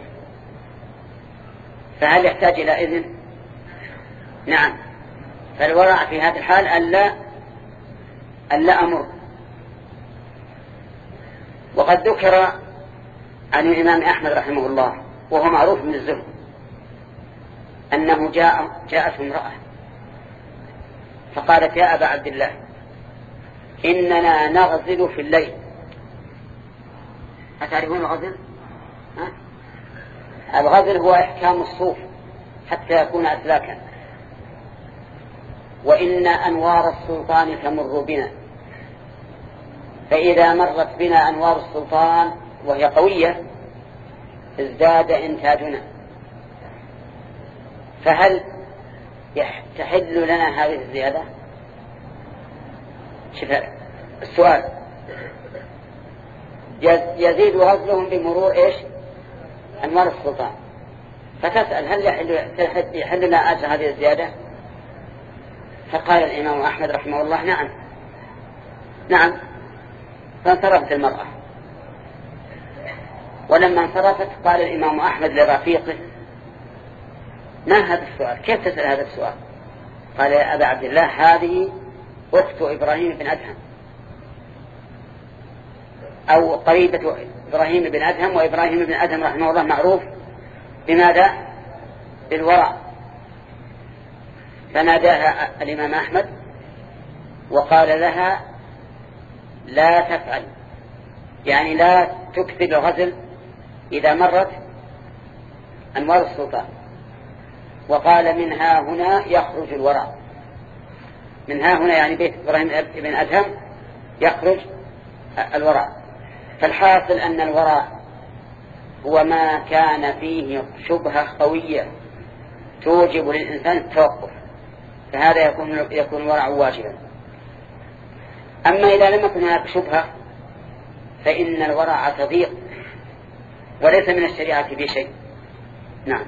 فهل يحتاج إلى إذن؟ نعم. فالورع في هذه الحال ألا ألا أمر. وقد ذكر عن الإمام أحمد رحمه الله وهو معروف من الزهد أنه جاء جاءته امرأة فقالت يا أبا عبد الله إننا نغزل في الليل. أتعرفون الغزل؟ ها؟ الغزل هو إحكام الصوف حتى يكون أسلاكا، وإن أنوار السلطان تمر بنا، فإذا مرت بنا أنوار السلطان وهي قوية ازداد إنتاجنا، فهل تحل لنا هذه الزيادة؟ شوف السؤال، يزيد غزلهم بمرور إيش؟ أنوار السلطان، فتسأل هل يحل, يحل لنا أجر هذه الزيادة؟ فقال الإمام أحمد رحمه الله نعم نعم. فانصرفت المرأة، ولما انصرفت قال الإمام أحمد لرفيقه ما هذا السؤال؟ كيف تسأل هذا السؤال؟ قال يا أبا عبد الله هذه أخت إبراهيم بن أدهم أو قريبة إبراهيم بن أدهم، وإبراهيم بن أدهم رحمه الله معروف بماذا؟ بالورع. فناداها الإمام أحمد وقال لها لا تفعل، يعني لا تكثر الغزل إذا مرت أنوار السلطان. وقال منها هنا يخرج الورع، منها هنا يعني بيت إبراهيم بن أدهم يخرج الورع. فالحاصل أن الورع هو ما كان فيه شبهة قوية توجب للإنسان التوقف، فهذا يكون يكون الورع واجبا. أما إذا لم يكن هناك شبهة فإن الورع تضيق وليس من الشريعة في شيء. نعم.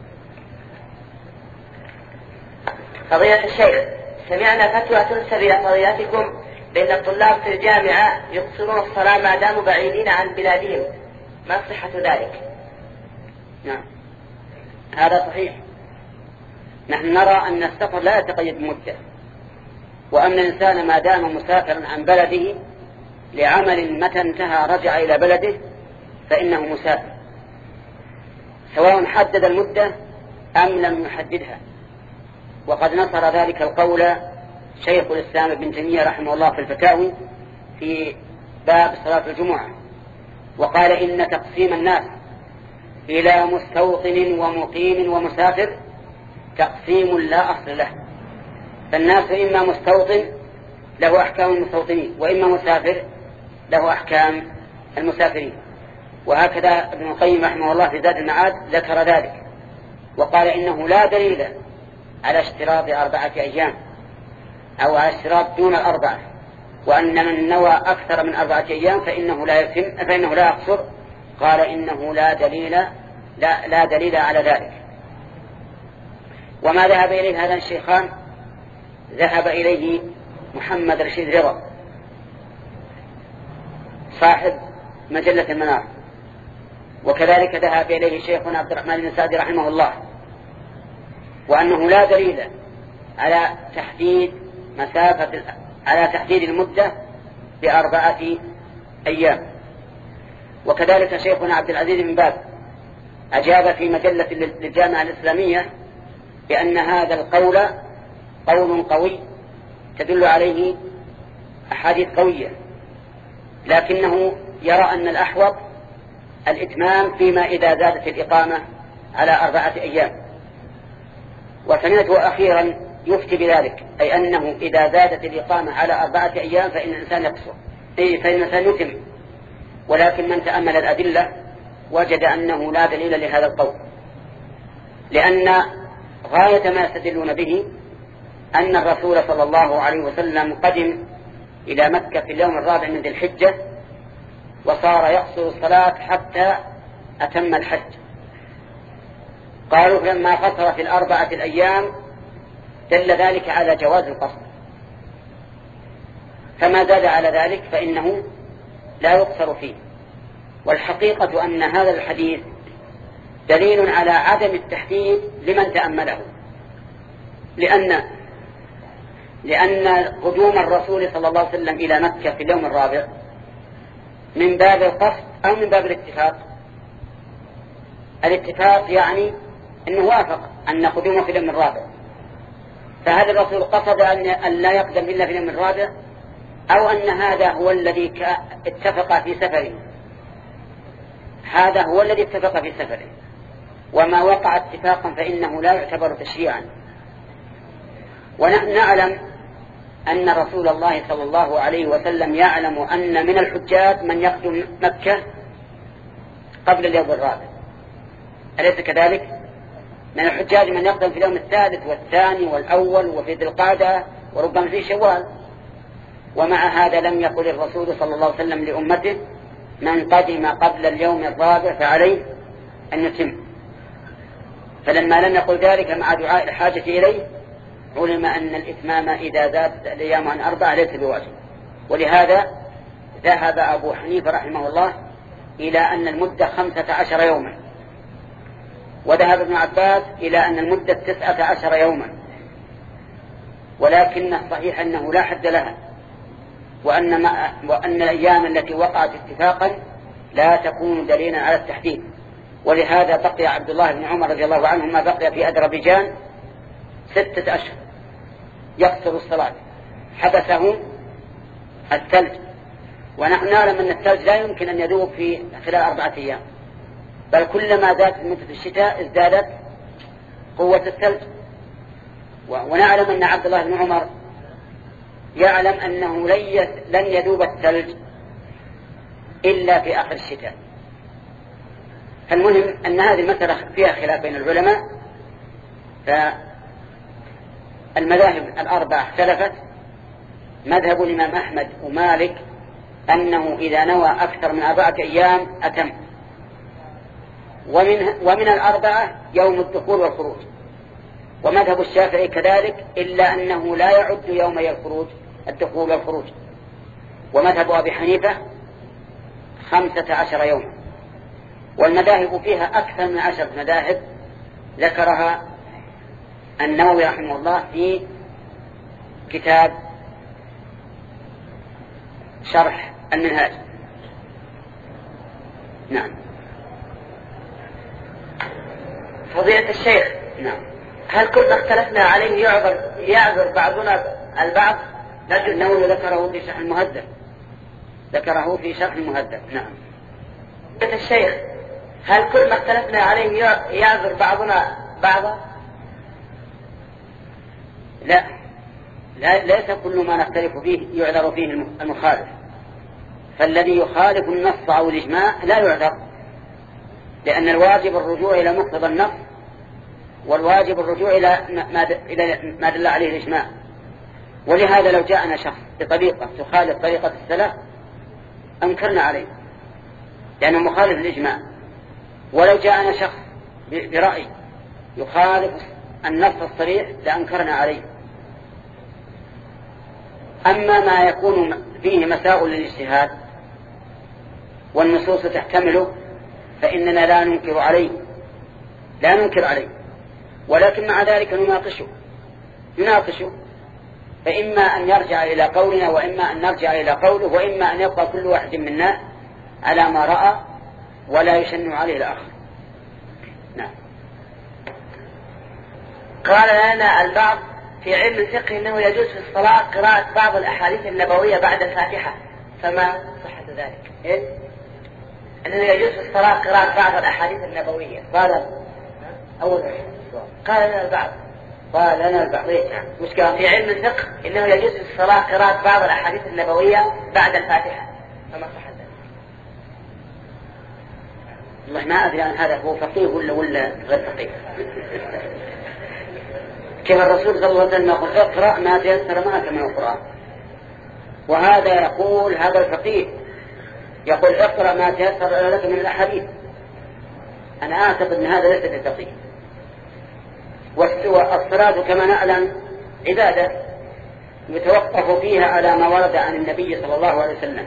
فضيلة الشيخ، سمعنا فتوى تنسب إلى فضيلتكم بأن الطلاب في الجامعة يقصرون الصلاة ما داموا بعيدين عن بلادهم، ما صحة ذلك؟ نعم هذا صحيح. نحن نرى أن السفر لا يتقيد بمدة، وأن الإنسان ما دام مسافرا عن بلده لعمل متى انتهى رجع إلى بلده فإنه مسافر، سواء حدد المدة أم لم يحددها. وقد نصر ذلك القول شيخ الإسلام ابن تيمية رحمه الله في الفتاوي في باب صلاة الجمعة، وقال إن تقسيم الناس إلى مستوطن ومقيم ومسافر تقسيم لا أصل له، فالناس إما مستوطن له أحكام المستوطنين، وإما مسافر له أحكام المسافرين. وهكذا ابن القيم رحمه الله في زاد المعاد ذكر ذلك وقال إنه لا دليل على اشتراط أربعة أيام أو على اشتراط دون الأربعة، وأن من نوى أكثر من أربعة أيام فإنه لا يتم فإنه لا يقصر. قال إنه لا دليل لا, لا دليل على ذلك. وما ذهب إليه هذا الشيخان ذهب إليه محمد رشيد رضا صاحب مجلة المنار، وكذلك ذهب إليه شيخنا عبد الرحمن بن سعدي رحمه الله، وأنه لا دليل على تحديد مسافة على تحديد المدة بأربعة أيام. وكذلك شيخنا عبد العزيز بن باز أجاب في مجلة للجامعة الإسلامية بأن هذا القول قول قوي تدل عليه أحاديث قوية، لكنه يرى أن الأحوط الإتمام فيما إذا زادت الإقامة على أربعة أيام. وسمعته أخيرا يفتي بذلك، أي أنه إذا زادت الإقامة على أربعة أيام فإن الإنسان يقصر، أي فإن الإنسان يتم. ولكن من تأمل الأدلة وجد أنه لا دليل لهذا القول، لأن غاية ما يستدلون به أن الرسول صلى الله عليه وسلم قدم إلى مكة في اليوم الرابع من ذي الحجة، وصار يقصر الصلاة حتى أتم الحج. قالوا لما قصر في الأربعة الأيام دل ذلك على جواز القصر، فما زاد على ذلك فإنه لا يقصر فيه. والحقيقة أن هذا الحديث دليل على عدم التحديد لمن تأمله، لأن لأن قدوم الرسول صلى الله عليه وسلم إلى مكة في اليوم الرابع من باب القصد أو من باب الاتفاق. الاتفاق يعني أنه وافق أن قدومه في اليوم الرابع، فهل الرسول قصد أن لا يقدم إلا في اليوم الرابع، أو أن هذا هو الذي اتفق في سفره؟ هذا هو الذي اتفق في سفره، وما وقع اتفاقا فإنه لا يعتبر تشريعا. ونحن نعلم أن رسول الله صلى الله عليه وسلم يعلم أن من الحجاج من يقدم مكة قبل اليوم الرابع، أليس كذلك؟ من الحجاج من يقدم في اليوم الثالث والثاني والأول وفي ذي القعدة وربما في شوال. ومع هذا لم يقل الرسول صلى الله عليه وسلم لأمته من قدم قبل اليوم الرابع فعليه أن يتم. فلما لم يقل ذلك مع دعاء الحاجة إليه علم أن الإتمام إذا زادت الأيام عن أربعة ليس بواجب. ولهذا ذهب أبو حنيفة رحمه الله إلى أن المدة خمسة عشر يوما، وذهب ابن عباس إلى أن المدة تسعة عشر يوما، ولكن الصحيح أنه لا حد لها، وأن, ما وأن الأيام التي وقعت اتفاقا لا تكون دليلا على التحديد. ولهذا بقي عبد الله بن عمر رضي الله عنه ما بقي في أذربيجان ستة أشهر يقصر الصلاة، حبسه الثلج، ونحن نعلم أن الثلج لا يمكن أن يذوب في خلال أربعة أيام، بل كلما زادت مدة الشتاء ازدادت قوة الثلج. ونعلم أن عبد الله بن عمر يعلم أنه لن يذوب الثلج إلا في آخر الشتاء. فالمهم أن هذه المسألة فيها خلاف بين العلماء، فالمذاهب الأربعة اختلفت. مذهب الإمام أحمد ومالك أنه إذا نوى أكثر من أربعة أيام أتم، ومن, ومن الأربعة يوم الدخول والخروج. ومذهب الشافعي كذلك، إلا أنه لا يعد يومي الخروج الدخول والخروج. ومذهب أبي حنيفة خمسة عشر يوما. والمذاهب فيها أكثر من عشرة مذاهب ذكرها النووي رحمه الله في كتاب شرح المنهاج. نعم. فضيلة الشيخ، نعم. هل كنا اختلفنا عليه يعذر يعذر بعضنا البعض؟ نجد النووي ذكره في شرح المهذب، ذكره في شرح المهذب. نعم. فضيلة الشيخ، هل كنا اختلفنا عليه يعذر بعضنا بعضا؟ لا، لا، ليس كل ما نختلف فيه يعذر فيه المخالف، فالذي يخالف النص أو الإجماع لا يعذر، لأن الواجب الرجوع إلى مقتضى النص، والواجب الرجوع إلى ما دل عليه الإجماع. ولهذا لو جاءنا شخص بطريقة تخالف طريقة السلف أنكرنا عليه لأنه مخالف الإجماع، ولو جاءنا شخص برأي يخالف النص الصريح لأنكرنا عليه. أما ما يكون فيه مساء للاجتهاد والنصوص تحتمله فإننا لا ننكر عليه لا ننكر عليه ولكن مع ذلك نناقشه نناقشه فإما أن يرجع إلى قولنا وإما أن نرجع إلى قوله، وإما أن يبقى كل واحد منا على ما رأى ولا يشن عليه الآخر. نعم. قال لنا البعض في علم الفقه أنه يجوز في الصلاة قراءة بعض الأحاديث النبوية بعد الفاتحة، فما صحة ذلك؟ إيه؟ أنه يجوز في الصلاة قراءة بعض الأحاديث النبوية. قال أول قال لنا البعض قال لنا البعضية مش كان في علم الفقه إنه يجوز في الصلاة قراءة بعض الأحاديث النبوية بعد الفاتحة، فما صح ذلك؟ والله ما أدري عن هذا هو فقيه ولا ولا غير فقيه. كيف الرسول صلى الله عليه وسلم يقول اقرأ ما تيسر معك من القرآن، وهذا يقول هذا الفقيه يقول اقرأ ما تيسر لك من الأحاديث. أنا أعتقد أن هذا ليس بالفقيه. والصلاة كما نعلم عبادة يتوقف فيها على ما ورد عن النبي صلى الله عليه وسلم،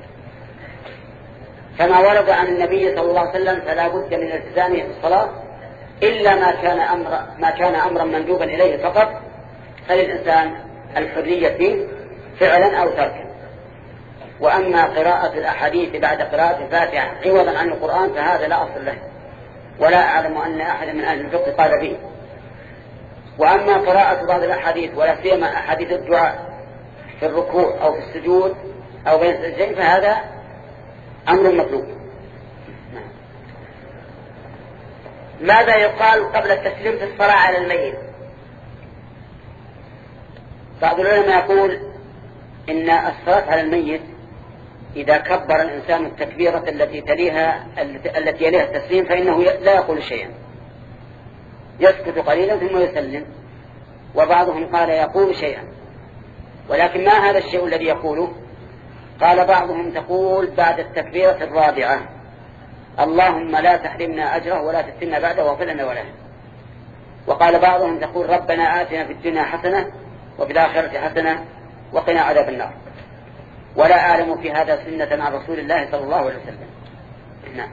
فما ورد عن النبي صلى الله عليه وسلم فلا بد من التزامه في الصلاة، إلا ما كان أمر ما كان أمرا مندوبا إليه فقط، فللإنسان الحرية فيه فعلا أو تركا. وأما قراءة الأحاديث بعد قراءة الفاتحة عوضا عن القرآن فهذا لا أصل له، ولا أعلم أن أحد من أهل الفقه قال به. وأما قراءة بعض الأحاديث ولا سيما أحاديث الدعاء في الركوع أو في السجود أو بين السجدين فهذا أمر مطلوب. ماذا يقال قبل التسليم في الصلاة على الميت؟ بعض العلماء يقول إن الصلاة على الميت إذا كبر الإنسان التكبيرة التي تليها التي يليها التسليم فإنه لا يقول شيئا، يسكت قليلا ثم يسلم. وبعضهم قال يقول شيئا، ولكن ما هذا الشيء الذي يقوله؟ قال بعضهم تقول بعد التكبيرة الرابعة اللهم لا تحرمنا أجره ولا تفتنا بعده واغفر لنا وله. وقال بعضهم تقول ربنا آتنا في الدنيا حسنة وفي الآخرة حسنة وقنا عذاب النار. ولا أعلم في هذا سنة عن رسول الله صلى الله عليه وسلم. نعم.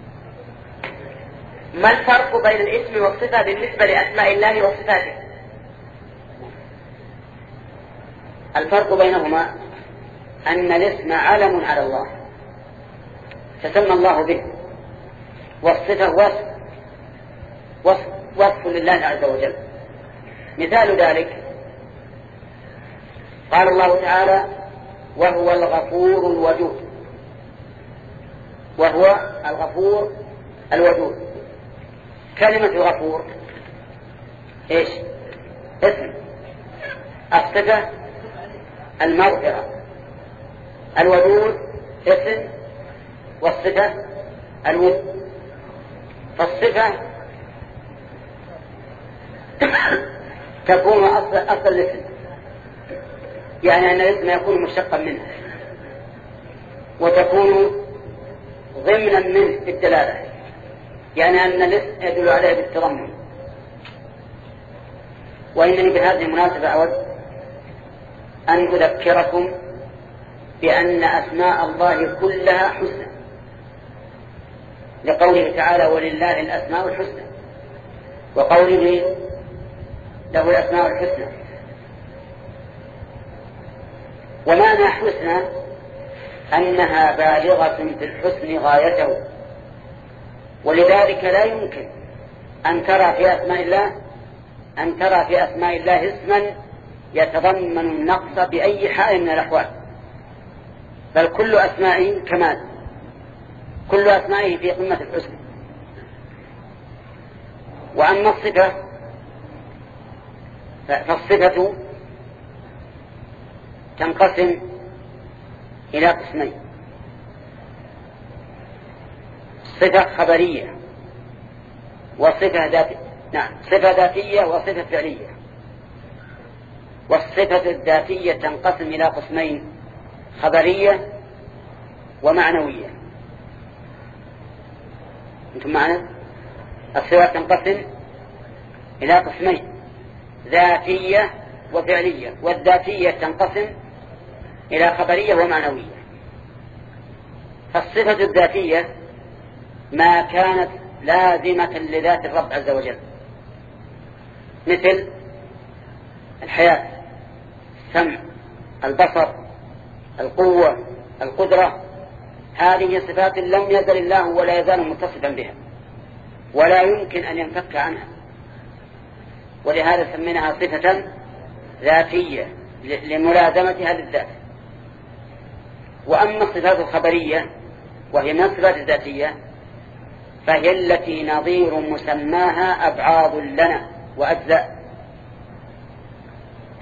ما الفرق بين الاسم والصفة بالنسبة لأسماء الله وصفاته؟ الفرق بينهما أن الاسم علم على الله تسمى الله به، والصفة وصف وصف, وصف لله عز وجل. مثال ذلك قال الله تعالى وهو الغفور الودود، وهو الغفور الودود. كلمة غفور ايش؟ اسم. الصفة المغفرة. الودود اسم، والصفة الود. فالصفة تكون أصل, أصل الاسم، يعني أن الاسم يكون مشتقا منه، وتكون ضمنا منه بالدلالة، يعني أن الاسم يدل عليه بالتضمن. وإنني بهذه المناسبة أود أن أذكركم بأن أسماء الله كلها حسنى، لقوله تعالى ولله الأسماء الحسنى، وقوله له الأسماء الحسنى. ومعنى حسنى أنها بالغة في الحسن غايته، ولذلك لا يمكن أن ترى في أسماء الله أن ترى في أسماء الله اسما يتضمن النقص بأي حال من الأحوال، بل كل أسمائه كمال، كل أسمائه في قمة الحسن. وأما الصفة فالصفة تنقسم إلى قسمين: صفة خبرية وصفة ذاتية. نعم، صفة ذاتية وصفة فعلية. والصفة الذاتية تنقسم إلى قسمين: خبرية ومعنوية. أنتم معنا؟ الصفة تنقسم إلى قسمين: ذاتية وفعلية. والذاتية تنقسم إلى خبرية ومعنوية. فالصفة الذاتية ما كانت لازمة لذات الرب عز وجل، مثل الحياة، السمع، البصر، القوة، القدرة. هذه صفات لم يزل الله ولا يزال متصفا بها، ولا يمكن أن ينفك عنها، ولهذا سميناها صفة ذاتية لملازمتها للذات. وأما الصفات الخبرية وهي من الصفات الذاتية فهي التي نظير مسماها أبعاض لنا وأجزاء،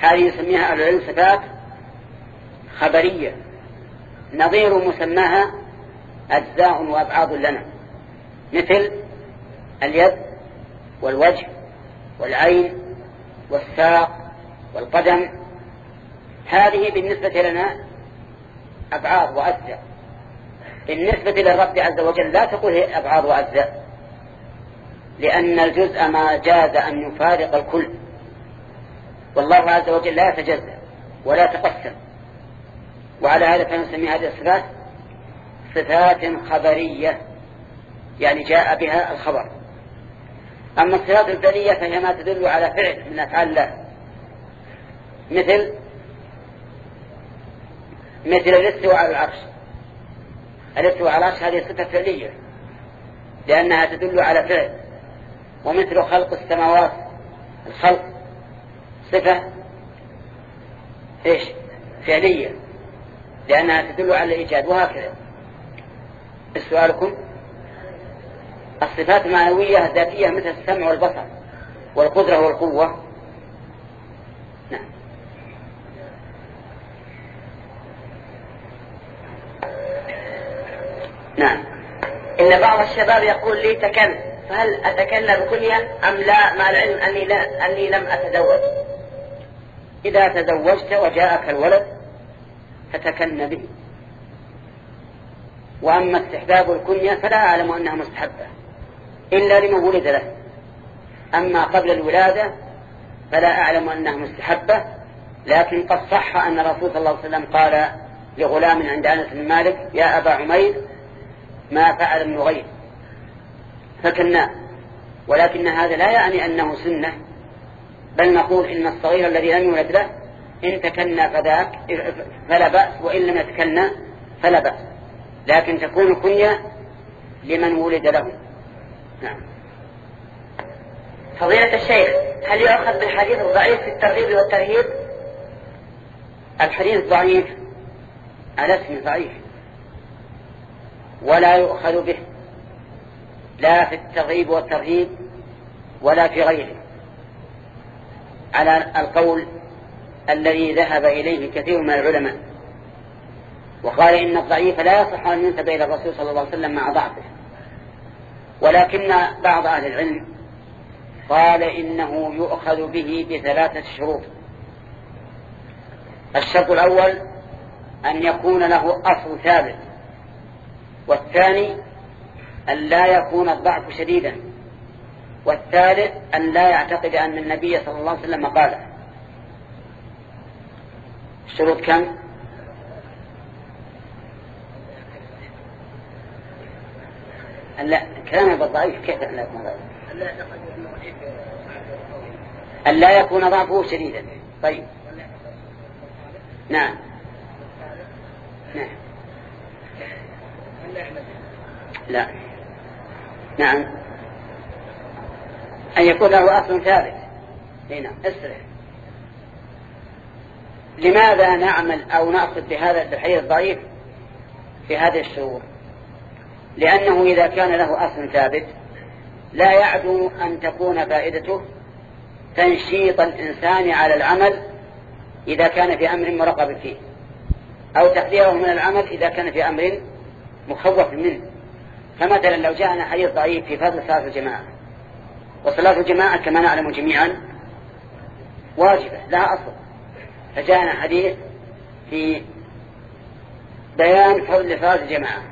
هذه يسميها أهل العلم صفات خبرية، نظير مسماها أجزاء وأبعاض لنا، مثل اليد والوجه والعين والساق والقدم. هذه بالنسبة لنا أبعاض وأجزاء، بالنسبة للرب عز وجل لا تقول هي أبعاض وأجزاء، لأن الجزء ما جاز أن يفارق الكل، والله عز وجل لا يتجزأ ولا تقسم. وعلى هذا فنسمي هذه الصفات صفات خبرية، يعني جاء بها الخبر. أما الصفات الفعلية فهي ما تدل على فعل من أفعال الله، مثل مثل الاستواء على العرش. الاستواء على العرش هذه صفة فعلية لأنها تدل على فعل. ومثل خلق السماوات، الخلق صفة إيش؟ فعلية لأنها تدل على الإيجاد. وهكذا سؤالكم الصفات المعنوية الذاتية مثل السمع والبصر والقدرة والقوة. نعم. نعم. إن بعض الشباب يقول لي تكن، فهل أتكن بكنية أم لا، مع العلم أني, لا أني لم أتزوج؟ إذا تزوجت وجاءك الولد فتكن به. وأما استحباب الكنية فلا أعلم أنها مستحبة إلا لمن ولد له. أما قبل الولادة فلا أعلم أنها مستحبة، لكن قد صح أن الرسول صلى الله عليه وسلم قال لغلام عند أنس بن مالك: يا أبا عمير ما فعل ابن غير، فكناه. ولكن هذا لا يعني أنه سنة، بل نقول إن الصغير الذي لم يولد له إن تكنى فذاك فلا بأس، وإن لم يتكنى فلا بأس، لكن تكون كنية لمن ولد له. نعم. فضيلة الشيخ، هل يؤخذ بالحديث الضعيف في الترغيب والترهيب؟ الحديث ضعيف على اسم ضعيف ولا يؤخذ به، لا في الترغيب والترهيب ولا في غيره، على القول الذي ذهب إليه كثير من العلماء، وقال إن الضعيف لا يصح أن ينسب إلى الرسول صلى الله عليه وسلم مع ضعفه. ولكن بعض أهل العلم قال إنه يؤخذ به بثلاثة شروط. الشرط الأول أن يكون له أصل ثابت، والثاني أن لا يكون الضعف شديدا، والثالث أن لا يعتقد أن النبي صلى الله عليه وسلم قاله. الشروط كم؟ لا كلام بالضعيف كيف لا يكون ضعيف؟ أن لا يكون ضعفه شديدا. طيب. نعم. نعم. لا. نعم. أن يكون له أصل ثابت. هنا اسرع. لماذا نعمل أو نأخذ بهذا الحديث الضعيف في هذه الشروط؟ لأنه إذا كان له أصل ثابت لا يعدو أن تكون فائدته تنشيط الإنسان على العمل إذا كان في أمر مرغب فيه، أو تحذيره من العمل إذا كان في أمر مخوف منه. فمثلا لو جاءنا حديث ضعيف في فضل صلاة الجماعة، وصلاة الجماعة كما نعلم جميعا واجبة لها أصل، فجاءنا حديث في بيان فضل صلاة الجماعة،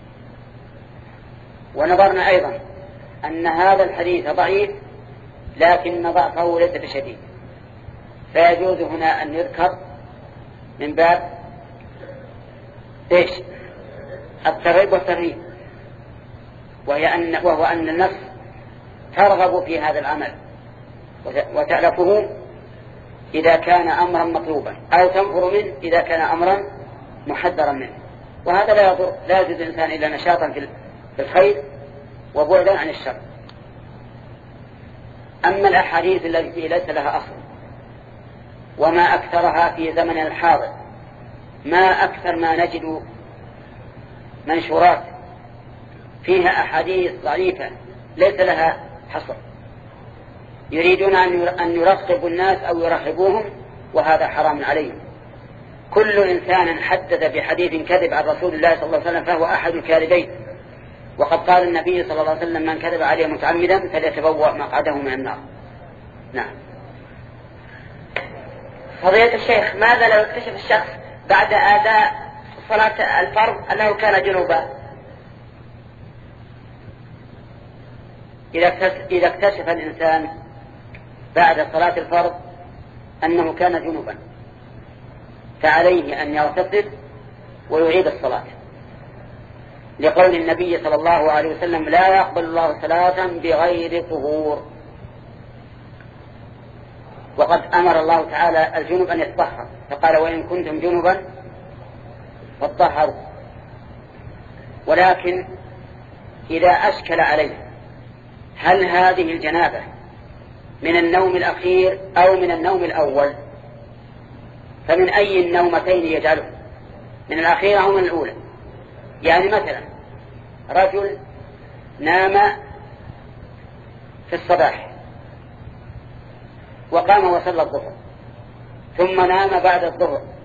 ونظرنا أيضا أن هذا الحديث ضعيف لكن ضعفه ليس بشديد، فيجوز هنا أن يذكر من باب إيش؟ الترغيب والترهيب، وهي أن وهو أن النفس ترغب في هذا العمل وتألفه إذا كان أمرا مطلوبا، أو تنفر منه إذا كان أمرا محذرا منه. وهذا لا يضر، لا يجد الإنسان إلا نشاطا في الخير وبعدا عن الشر. أما الأحاديث التي ليس لها أصل وما أكثرها في زمن الحاضر، ما أكثر ما نجد منشورات فيها أحاديث ضعيفة ليس لها حصر، يريدون أن يرغبوا الناس أو يرهبوهم وهذا حرام عليه. كل إنسان حدث بحديث كذب عن رسول الله صلى الله عليه وسلم فهو أحد الكاذبين، وقد قال النبي صلى الله عليه وسلم من كذب عليه متعمدا فليتبوأ مقعده من النار. نعم. فضيلة الشيخ، ماذا لو اكتشف الشخص بعد أداء صلاة الفرض أنه كان جنوبا؟ إذا اكتشف الإنسان بعد صلاة الفرض أنه كان جنوبا فعليه أن يغتسل ويعيد الصلاة، لقول النبي صلى الله عليه وسلم لا يقبل الله صلاة بغير طهور. وقد أمر الله تعالى الجنوب أن يتطهر فقال وإن كنتم جنبا فاطهروا. ولكن إذا أشكل عليه هل هذه الجنابة من النوم الأخير أو من النوم الأول، فمن أي النومتين يجعله، من الأخيرة أو من الأولى؟ يعني مثلا رجل نام في الصباح وقام وصلى الظهر ثم نام بعد الظهر